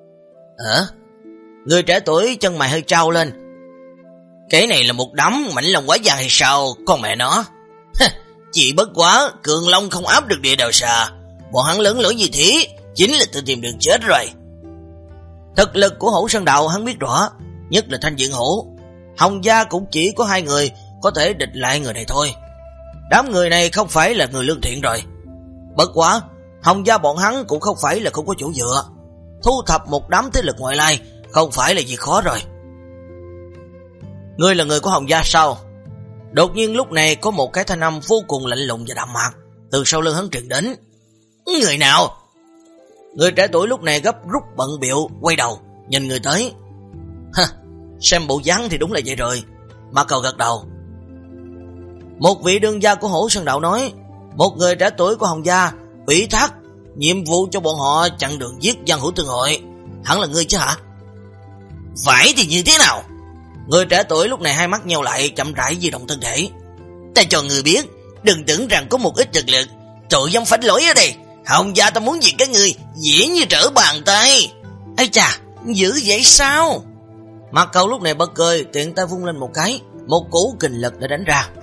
Người trẻ tuổi chân mày hơi trao lên. Cái này là một đám mảnh lòng quá dài hay sao con mẹ nó? Chỉ bất quá Cường Long không áp được địa đầu xà, bọn hắn lớn lỗi gì thế, chính là tự tìm đường chết rồi. Thực lực của Hổ Sơn Đạo hắn biết rõ, nhất là Thanh Diện Hổ, Hồng gia cũng chỉ có hai người có thể địch lại người này thôi. đám người này không phải là người lương thiện rồi. Bất quá, Hồng gia bọn hắn cũng không phải là không có chỗ dựa. Thu thập một đám thế lực ngoại lai không phải là gì khó rồi. Ngươi là người của Hồng gia sao? Đột nhiên lúc này có một cái thanh âm vô cùng lạnh lùng và đạm mạc từ sau lưng hắn truyền đến. Người nào? Người trẻ tuổi lúc này gấp rút bận bịu quay đầu nhìn người tới. Xem bộ dáng thì đúng là vậy rồi. Mạc Cầu gật đầu. Một vị đương gia của Hổ Sơn Đạo nói, một người trẻ tuổi của Hồng gia ủy thác nhiệm vụ cho bọn họ chặn đường giết Giang Hữu Thương Hội. Hẳn là ngươi chứ hả? Phải thì như thế nào? Người trẻ tuổi lúc này hai mắt nheo lại, chậm rãi di động thân thể. Ta cho người biết, đừng tưởng rằng có một ít thực lực tội dám phách lối ở đây. Hồng gia ta muốn diệt các ngươi dễ như trở bàn tay. Ây chà, dữ vậy sao? Mạc Cầu lúc này bật cười, tiện tay vung lên một cái, một cú kình lực đã đánh ra.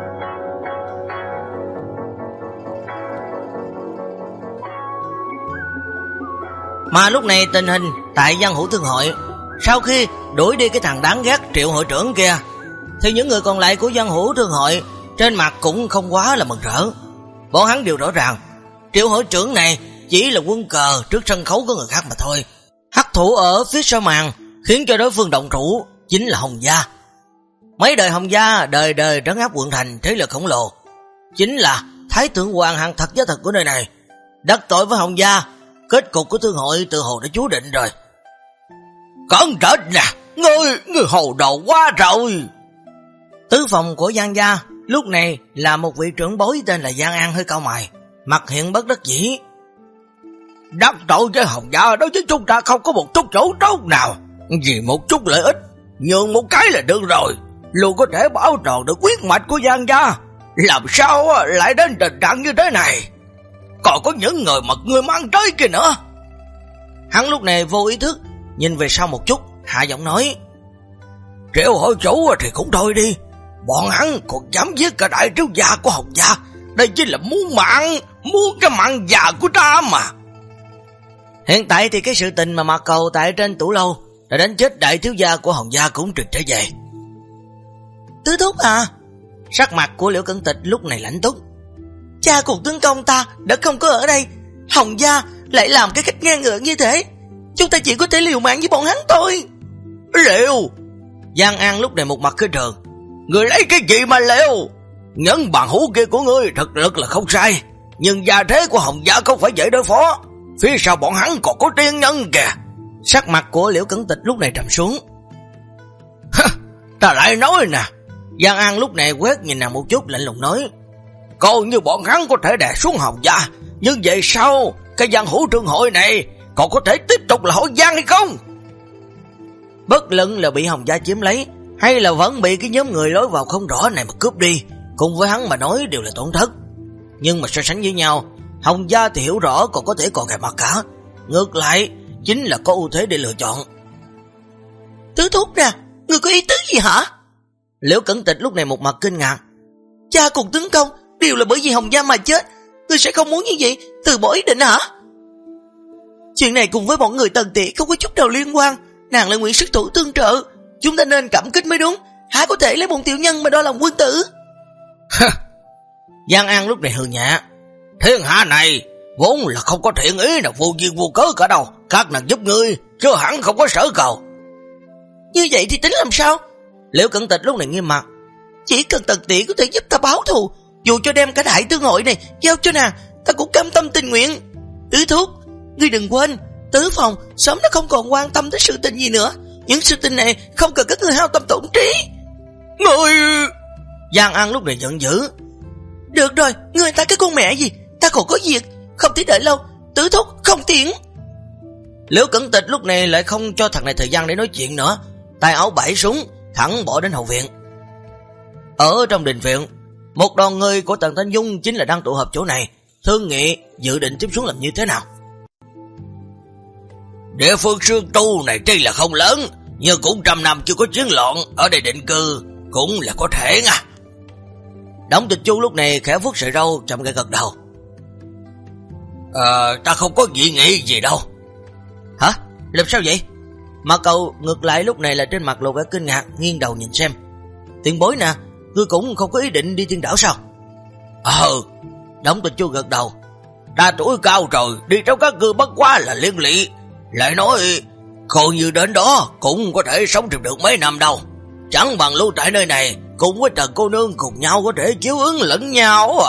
Mà lúc này tình hình tại Giang Hữu Thương Hội, sau khi đuổi đi cái thằng đáng ghét Triệu hội trưởng kia, thì những người còn lại của Giang Hữu Thương Hội trên mặt cũng không quá là mừng rỡ. Bọn hắn đều rõ ràng Triệu hội trưởng này chỉ là quân cờ trước sân khấu của người khác mà thôi. Hắc thủ ở phía sau màn khiến cho đối phương động thủ chính là Hồng gia. Mấy đời Hồng gia đời đời trấn áp quận thành thế lực khổng lồ, chính là thái thượng hoàng hàng thật giá thật của nơi này. Đắc tội với Hồng gia, kết cục của thương hội tự hồ đã chú định rồi. Cẩn trách nè, ngươi hồ đồ quá rồi. Tứ phòng của Giang gia lúc này là một vị trưởng bối tên là Giang An hơi cau mày, mặt hiện bất đắc dĩ. Đắc tội với Hồng gia đối với chúng ta không có một chút chỗ tốt nào, vì một chút lợi ích nhường một cái là được rồi, luôn có thể bảo tròn được huyết mạch của Giang gia. Làm sao lại đến tình trạng như thế này? Còn có những người mà ngươi mang tới kia nữa. Hắn lúc này vô ý thức nhìn về sau một chút, hạ giọng nói, Triệu hội chủ thì cũng thôi đi, bọn hắn còn dám giết cả đại thiếu gia của Hồng gia, đây chính là muốn cái mạng già của ta mà. Hiện tại thì cái sự tình mà Mạc Cầu tại trên tủ lâu đã đánh chết đại thiếu gia của Hồng gia cũng trình trở về. Tứ thúc à? Sắc mặt của Liễu Cẩn Tịch lúc này lãnh túc. Cha cùng tướng công ta đã không có ở đây, Hồng gia lại làm cái cách ngang ngược như thế, chúng ta chỉ có thể liều mạng với bọn hắn thôi. Liều? Giang An lúc này một mặt khinh thường. Người lấy cái gì mà liều? Những bằng hữu kia của ngươi thực lực là không sai, nhưng gia thế của Hồng gia không phải dễ đối phó, phía sau bọn hắn còn có tiên nhân kìa. Sắc mặt của Liễu Cẩn Tịch lúc này trầm xuống. Ta lại nói nè. Giang An lúc này quét nhìn nàng một chút, lạnh lùng nói, coi như bọn hắn có thể đè xuống Hồng gia, nhưng vậy sao cái Giang Hữu Thương Hội này còn có thể tiếp tục là hội Giang hay không? Bất luận là bị Hồng gia chiếm lấy hay là vẫn bị cái nhóm người lối vào không rõ này mà cướp đi, cùng với hắn mà nói đều là tổn thất. Nhưng mà so sánh với nhau, Hồng gia thì hiểu rõ còn có thể còn gài mặt cả, ngược lại chính là có ưu thế để lựa chọn. Tứ thúc nè, ngươi có ý tứ gì hả? Liễu Cẩn Tịch lúc này một mặt kinh ngạc. Cha cùng tướng công đều là bởi vì Hồng gia mà chết, ngươi sẽ không muốn như vậy từ bỏ ý định hả? Chuyện này cùng với bọn người Tần Tỷ không có chút nào liên quan, nàng là nguyện sức thủ tương trợ, chúng ta nên cảm kích mới đúng, há có thể lấy một tiểu nhân mà đo lòng quân tử. Giang An lúc này hừ nhẹ. Thiên hạ này vốn là không có thiện ý nào vô duyên vô cớ cả đâu, các nàng giúp ngươi chứ hẳn không có sở cầu. Như vậy thì tính làm sao? Liễu Cẩn Tịch lúc này nghiêm mặt. Chỉ cần Tần Tỷ có thể giúp ta báo thù, dù cho đem cả đại thương hội này giao cho nàng, ta cũng cam tâm tình nguyện. Tứ thúc, ngươi đừng quên, tứ phòng sớm đã không còn quan tâm tới sự tình gì nữa, những sự tình này không cần các ngươi hao tâm tổn trí. Ngươi... Giang An lúc này giận dữ. Được rồi, ngươi ta cái con mẹ gì, ta còn có việc, không thể đợi lâu, tứ thúc không tiễn. Liễu Cẩn Tịch lúc này lại không cho thằng này thời gian để nói chuyện nữa, tay áo bãi súng thẳng bỏ đến hậu viện. Ở trong đình viện, một đoàn người của Tần Thanh Dung chính là đang tụ họp chỗ này, thương nghị dự định tiếp xuống làm như thế nào. Địa phương Sương Tu này tuy là không lớn, nhưng cũng trăm năm chưa có chiến loạn, ở đây định cư cũng là có thể nha. Đổng Tịch Chu lúc này khẽ vuốt sợi râu, chậm rãi gật đầu. Ta không có dị nghị gì đâu. Hả? Làm sao vậy? Mà cậu ngược lại lúc này là trên mặt lộ vẻ kinh ngạc, nghiêng đầu nhìn xem. Tiền bối nè, ngươi cũng không có ý định đi Tiên Đảo sao? Đổng Tịch Chu gật đầu. Ta tuổi cao rồi, đi trong các cư bất quá là liên lụy. Lại nói, coi như đến đó cũng có thể sống được mấy năm đâu. Chẳng bằng lưu tại nơi này, cùng với Trần cô nương cùng nhau có thể chiếu ứng lẫn nhau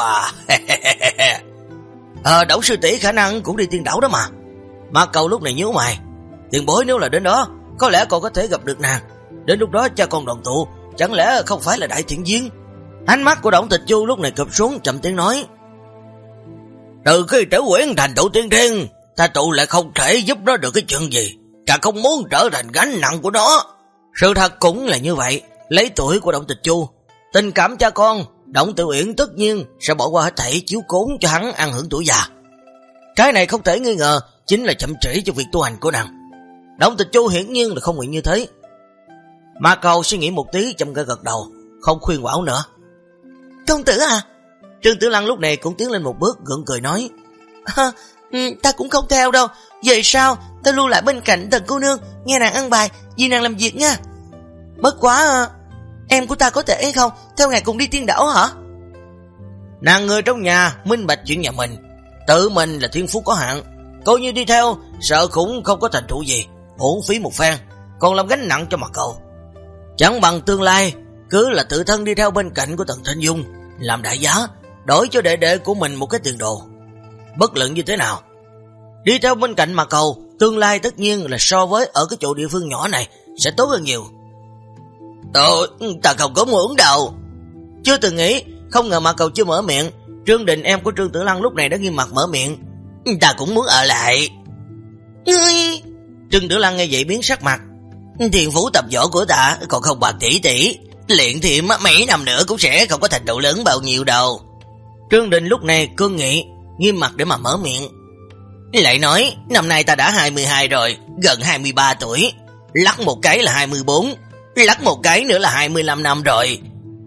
Đổng sư tỷ khả năng cũng đi Tiên Đảo đó mà. Mã Cầu lúc này nhíu mày. Tiền bối nếu là đến đó, có lẽ còn có thể gặp được nàng. Đến lúc đó cha con đoàn tụ, chẳng lẽ không phải là đại thiện duyên? Ánh mắt của Đổng Tịch Chu lúc này cụp xuống, chậm tiếng nói. Từ khi trở quyển thành tụ tiên thiên, ta tụ lại không thể giúp nó được cái chuyện gì, càng không muốn trở thành gánh nặng của nó. Sự thật cũng là như vậy. Lấy tuổi của Đổng Tịch Chu, tình cảm cha con, Đổng Tiểu Uyển tất nhiên sẽ bỏ qua hết thảy chiếu cố cho hắn ăn hưởng tuổi già. Cái này không thể nghi ngờ chính là chậm trễ cho việc tu hành của nàng. Đổng Tịch Chu hiển nhiên là không nguyện như thế. Mã Cầu suy nghĩ một tí, chậm gật đầu, không khuyên bảo nữa. Công tử à? Trương Tử Lăng lúc này cũng tiến lên một bước, gượng cười nói. Ta cũng không theo đâu. Vậy sao ta lưu lại bên cạnh Tần cô nương, nghe nàng ăn bài, vì nàng làm việc nha. Bất quá em của ta có thể hay không theo ngài cùng đi Tiên Đảo hả? Nàng người trong nhà minh bạch chuyện nhà mình, tự mình là thiên phú có hạn, coi như đi theo sợ cũng không có thành tựu gì, uổng phí một phen, còn làm gánh nặng cho Mạc Cầu. Chẳng bằng tương lai cứ là tự thân đi theo bên cạnh của Tần Thanh Dung, làm đại giá, đổi cho đệ đệ của mình một cái tiền đồ. Bất luận như thế nào, đi theo bên cạnh Mạc Cầu, tương lai tất nhiên là so với ở cái chỗ địa phương nhỏ này sẽ tốt hơn nhiều. Ta không có muốn đâu. Chưa từng nghĩ, không ngờ Mạc Cầu chưa mở miệng, Trương Đình em của Trương Tử Lăng lúc này đã nghiêm mặt mở miệng. Ta cũng muốn ở lại. Trương Tử Lăng nghe vậy biến sắc mặt. Thiên phú tập võ của ta còn không bằng tỷ tỷ, luyện thêm mấy năm nữa cũng sẽ không có thành tựu lớn bao nhiêu đâu. Trương Đình lúc này cương nghị, nghiêm mặt để mà mở miệng. Lại nói, năm nay ta đã 22 rồi, gần 23 tuổi, lắc một cái là 24, lắc một cái nữa là 25 năm rồi.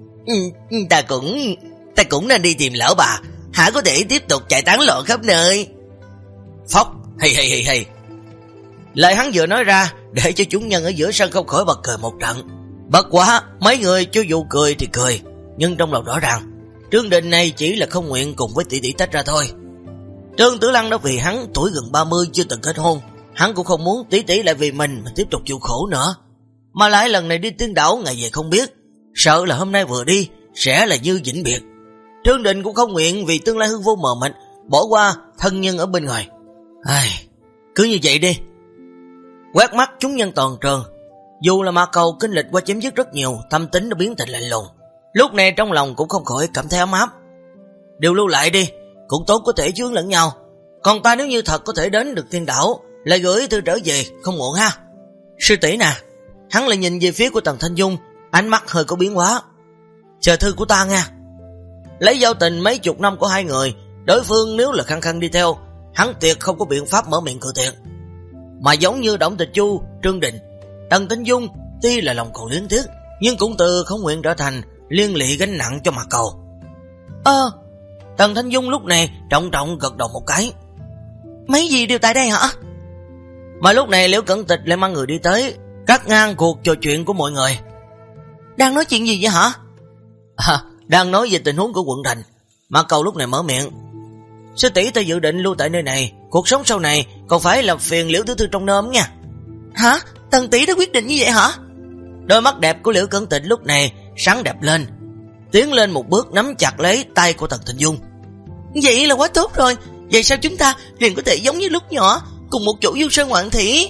Ta cũng nên đi tìm lão bà, hả có thể tiếp tục chạy tán loạn khắp nơi. Phóc, hay. Lời hắn vừa nói ra, để cho chúng nhân ở giữa sân không khỏi bật cười một trận. Bất quá, mấy người cho dù cười thì cười, nhưng trong lòng rõ ràng, Trương Đình này chỉ là không nguyện cùng với tỷ tỷ tách ra thôi. Trương Tử Lăng đã vì hắn tuổi gần 30 chưa từng kết hôn, hắn cũng không muốn tỷ tỷ lại vì mình mà tiếp tục chịu khổ nữa. Mà lại lần này đi Tiên Đảo ngày về không biết, sợ là hôm nay vừa đi sẽ là như vĩnh biệt. Trương Đình cũng không nguyện vì tương lai hư vô mờ mịt bỏ qua thân nhân ở bên ngoài. Cứ như vậy đi. Quét mắt chúng nhân toàn trường, dù là Mạc Cầu kinh lịch qua chém giết rất nhiều, tâm tính đã biến thành lạnh lùng, lúc này trong lòng cũng không khỏi cảm thấy ấm áp. Đều lưu lại đi, cũng tốt có thể chướng lẫn nhau. Còn ta nếu như thật có thể đến được Tiên Đảo, lại gửi thư trở về, không muộn ha. Sư tỷ nè. Hắn lại nhìn về phía của Tần Thanh Dung, ánh mắt hơi có biến hóa. Chờ thư của ta nha. Lấy giao tình mấy chục năm của hai người, đối phương nếu là khăng khăng đi theo, hắn tuyệt không có biện pháp mở miệng cự tuyệt. Mà giống như Đổng Tịch Chu, Trương Đình, Tần Thanh Dung tuy là lòng còn luyến tiếc, nhưng cũng từ không nguyện trở thành liên lụy gánh nặng cho Mạc Cầu. Tần Thanh Dung lúc này trọng trọng gật đầu một cái. Mấy gì đều tại đây hả? Mà lúc này Liễu Cẩn Tịch lại mang người đi tới, cắt ngang cuộc trò chuyện của mọi người. Đang nói chuyện gì vậy hả? Đang nói về tình huống của quận thành. Mạc Cầu lúc này mở miệng. Sư tỷ ta dự định lưu tại nơi này, cuộc sống sau này còn phải làm phiền Liễu tiểu thư trong nôm nha. Hả? Tần tỷ đã quyết định như vậy hả? Đôi mắt đẹp của Liễu Cẩn Tịch lúc này sáng đẹp lên, tiến lên một bước nắm chặt lấy tay của Tần Thanh Dung. Vậy là quá tốt rồi. Vậy sao chúng ta liền có thể giống như lúc nhỏ, cùng một chỗ du sơn ngoạn thủy?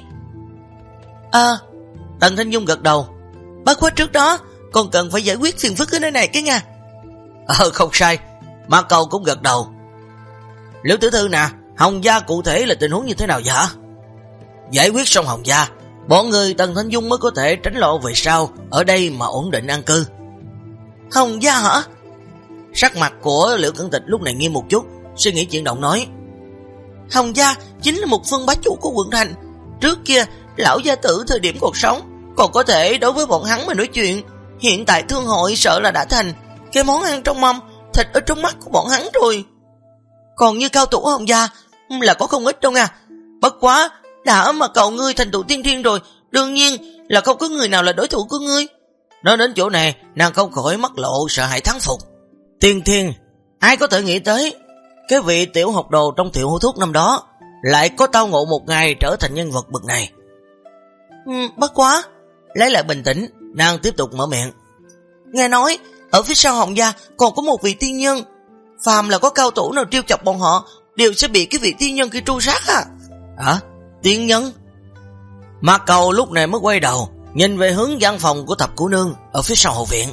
Tần Thanh Dung gật đầu. Bất quá trước đó còn cần phải giải quyết phiền phức ở nơi này cái nha. Không sai. Mạc Cầu cũng gật đầu. Liễu tiểu thư nè, Hồng gia cụ thể là tình huống như thế nào vậy hả? Giải quyết xong Hồng gia, bọn người Tần Thanh Dung mới có thể tránh lộ về sau ở đây mà ổn định an cư. Hồng gia hả? Sắc mặt của Liễu Cẩn Tịch lúc này nghiêm một chút, suy nghĩ chuyển động nói. Hồng gia chính là một phương bá chủ của quận thành. Trước kia lão gia tử thời điểm còn sống còn có thể đối với bọn hắn mà nói chuyện, hiện tại thương hội sợ là đã thành cái món ăn trong mâm, thịt ở trong mắt của bọn hắn rồi. Còn như cao thủ Hồng gia là có không ít đâu nha. Bất quá đã mà cậu ngươi thành tựu tiên thiên rồi, đương nhiên là không có người nào là đối thủ của ngươi. Nói đến chỗ này, nàng không khỏi mắc lộ sợ hãi thán phục. Tiên thiên, Ai có thể nghĩ tới cái vị tiểu học đồ trong Thiệu Hữu Thuốc năm đó lại có tao ngộ một ngày trở thành nhân vật bậc này. Bất quá, lấy lại bình tĩnh, nàng tiếp tục mở miệng. Nghe nói ở phía sau Hồng gia còn có một vị tiên nhân, phàm là có cao thủ nào trêu chọc bọn họ đều sẽ bị cái vị tiên nhân kia tru sát à? Hả? Tiên nhân? Mạc Cầu lúc này mới quay đầu nhìn về hướng văn phòng của Thập Cửu Nương ở phía sau hậu viện.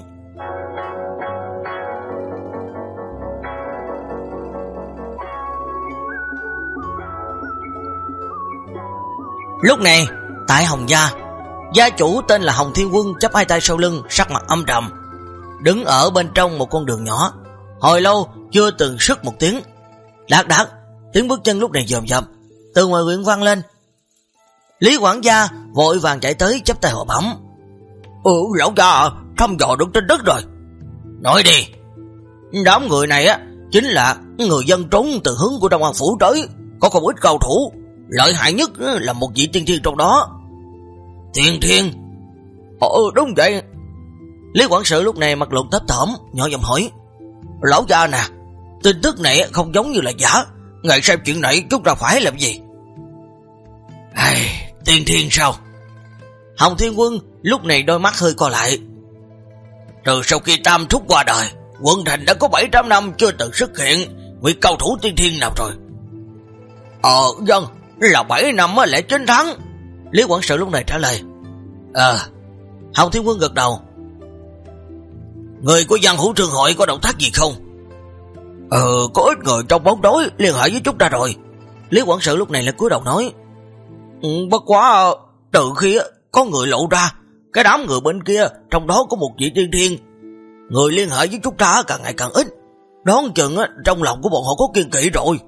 Lúc này tại Hồng gia, gia chủ tên là Hồng Thiên Quân chắp hai tay sau lưng, sắc mặt âm trầm, đứng ở bên trong một con đường nhỏ, hồi lâu chưa từng sức một tiếng. Đạc đạc, tiếng bước chân lúc này dồn dập từ ngoài viện vang lên. Lý quản gia vội vàng chạy tới chắp tay họ bẩm. Lão gia thăm dò được trên đất rồi. Nói đi. Đám người này á chính là người dân trốn từ hướng của Đông An phủ tới, có không ít cao thủ, lợi hại nhất là một vị tiên thiên trong đó. Tiên thiên? Đúng vậy. Lý quản sự lúc này mặt lụng thấp thỏm, nhỏ giọng hỏi. Lão gia nè, tin tức này không giống như là giả, ngài xem chuyện này chúng ta phải làm gì? Tiên thiên sao? Hồng Thiên Quân lúc này đôi mắt hơi co lại. Từ sau khi Tam Thúc qua đời, quận thành đã có 700 năm chưa từng xuất hiện vị cao thủ tiên thiên nào rồi. Vâng, là 7 năm lẻ 9 tháng. Lý quản sự lúc này trả lời. Hồng Thiên Quân gật đầu. Người của Giang Hữu Trường hội có động tác gì không? Có ít người trong bóng tối liên hệ với chúng ta rồi. Lý quản sự lúc này lại cúi đầu nói. Bất quá từ khi có người lộ ra cái đám người bên kia trong đó có một vị tiên thiên, người liên hệ với chúng ta càng ngày càng ít, đoán chừng trong lòng của bọn họ có kiên kỵ rồi.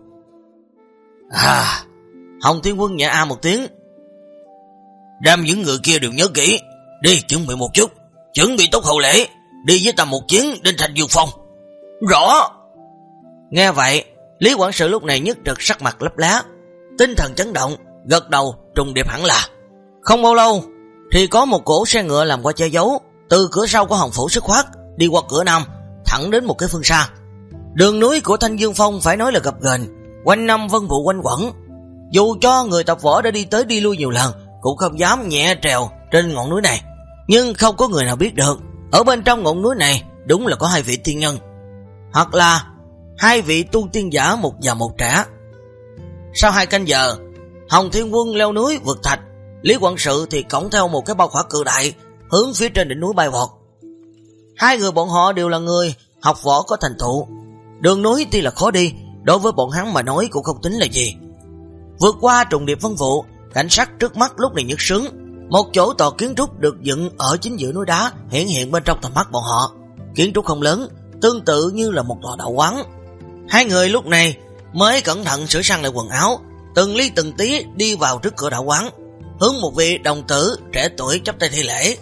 Hồng Thiên Quân nhẹ một tiếng. Đem những người kia đều nhớ kỹ, đi chuẩn bị một chút, chuẩn bị tốt hậu lễ, đi với ta một chuyến đến Thanh Dương Phong. Rõ. Nghe vậy, Lý quản sự lúc này nhất trực sắc mặt lấp lá, tinh thần chấn động, gật đầu trùng điệp hẳn là. Không bao lâu thì có một cỗ xe ngựa làm qua che giấu từ cửa sau của Hồng phủ xuất phát, đi qua cửa nam thẳng đến một cái phương xa. Đường núi của Thanh Dương Phong phải nói là gập ghềnh, quanh năm vân vụ quanh quẩn, dù cho người tập võ đã đi tới đi lui nhiều lần cũng không dám nhẹ trèo trên ngọn núi này. Nhưng không có người nào biết được ở bên trong ngọn núi này đúng là có hai vị tiên nhân, hoặc là hai vị tu tiên giả, một già một trẻ. Sau 2 canh giờ, Hồng Thiên Quân leo núi vượt thạch, Lý quản sự thì cõng theo một cái bao khỏa cự đại hướng phía trên đỉnh núi bay vọt. Hai người bọn họ đều là người học võ có thành thụ, đường núi tuy là khó đi, đối với bọn hắn mà nói cũng không tính là gì. Vượt qua trùng điệp vân vụ, cảnh sắc trước mắt lúc này nhức sướng. Một chỗ tòa kiến trúc được dựng ở chính giữa núi đá hiển hiện bên trong tầm mắt bọn họ. Kiến trúc không lớn, tương tự như là một tòa đạo quán. Hai người lúc này mới cẩn thận sửa sang lại quần áo, từng ly từng tí đi vào trước cửa đạo quán, hướng một vị đồng tử trẻ tuổi chắp tay thi lễ.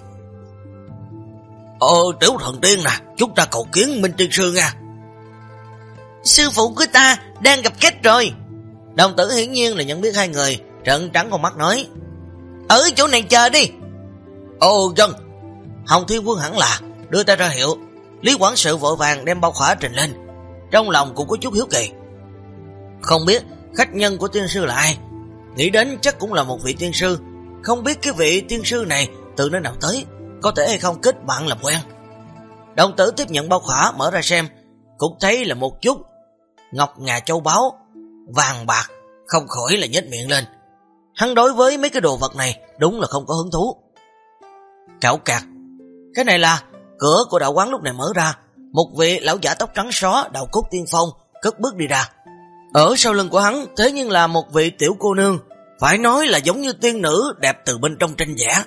Tiểu thần tiên nè, chúng ta cầu kiến Minh tiên sư nha. Sư phụ của ta đang gặp khách rồi. Đồng tử hiển nhiên là nhận biết hai người, trợn trắng con mắt nói. Ở chỗ này chờ đi. Vâng. Hồng Thiên Quân hẳn là đưa tay ra hiệu. Lý quản sự vội vàng đem bao khỏa trình lên, trong lòng cũng có chút hiếu kỳ. Không biết khách nhân của tiên sư là ai, nghĩ đến chắc cũng là một vị tiên sư. Không biết cái vị tiên sư này từ nơi nào tới, có thể hay không kết bạn làm quen. Đồng tử tiếp nhận bao khỏa mở ra xem, cũng thấy là một chút ngọc ngà châu báu, vàng bạc, không khỏi là nhếch miệng lên. Hắn đối với mấy cái đồ vật này đúng là không có hứng thú. Cảo cạc, cái này là cửa của đạo quán lúc này mở ra. Một vị lão giả tóc trắng xóa, đạo cốt tiên phong cất bước đi ra. Ở sau lưng của hắn thế nhưng là một vị tiểu cô nương, phải nói là giống như tiên nữ, đẹp từ bên trong tranh vẽ.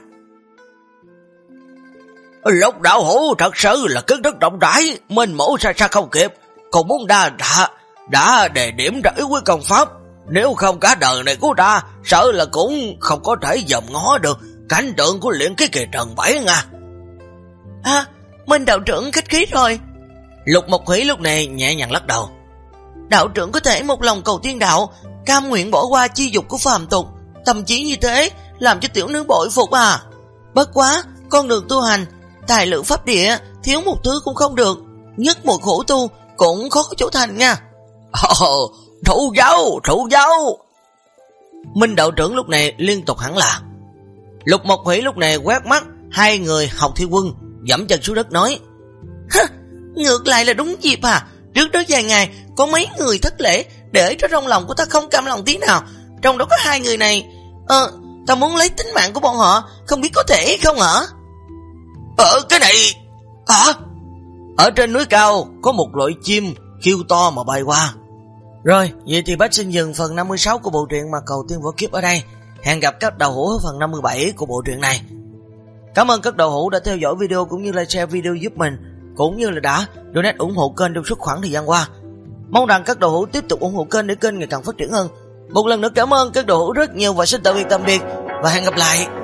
Lộc đạo hữu thật sự là kiến thức rộng rãi, mình mẫu xa không kịp, còn muốn đã đề điểm ra ý quý công pháp. Nếu không cả đời này của ta sợ là cũng không có thể dòm ngó được cảnh tượng của luyện cái kỳ trần bẫy nha. Minh đạo trưởng khách khí rồi. Lục Mộc Hủy lúc này nhẹ nhàng lắc đầu. Đạo trưởng có thể một lòng cầu tiên đạo, cam nguyện bỏ qua chi dục của phàm tục, tâm trí như thế làm cho tiểu nữ bội phục à. Bất quá con đường tu hành, tài lự pháp địa thiếu một thứ cũng không được, nhất một khổ tu cũng khó có chỗ thành nha. Thủ dấu. Minh đạo trưởng lúc này liên tục hẳn là. Lục Mộc Hủy lúc này quét mắt hai người Học Thiên Quân, dẫm chân xuống đất nói: ngược lại là đúng dịp à. Trước đó vài ngày có mấy người thất lễ, để cho trong lòng của ta không cam lòng tí nào. Trong đó có hai người này. Ta muốn lấy tính mạng của bọn họ, không biết có thể không hả? Cái này hả? Ở trên núi cao có một loại chim khiêu to mà bay qua. Rồi, vậy thì Bách xin dừng phần 56 của bộ truyện Mạc Cầu Tiên Võ Kiếp ở đây. Hẹn gặp các đầu hữu ở phần 57 của bộ truyện này. Cảm ơn các đầu hữu đã theo dõi video cũng như like share video giúp mình, cũng như là đã donate ủng hộ kênh trong suốt khoảng thời gian qua. Mong rằng các đầu hữu tiếp tục ủng hộ kênh để kênh ngày càng phát triển hơn. Một lần nữa cảm ơn các đầu hữu rất nhiều và xin tạm biệt và hẹn gặp lại.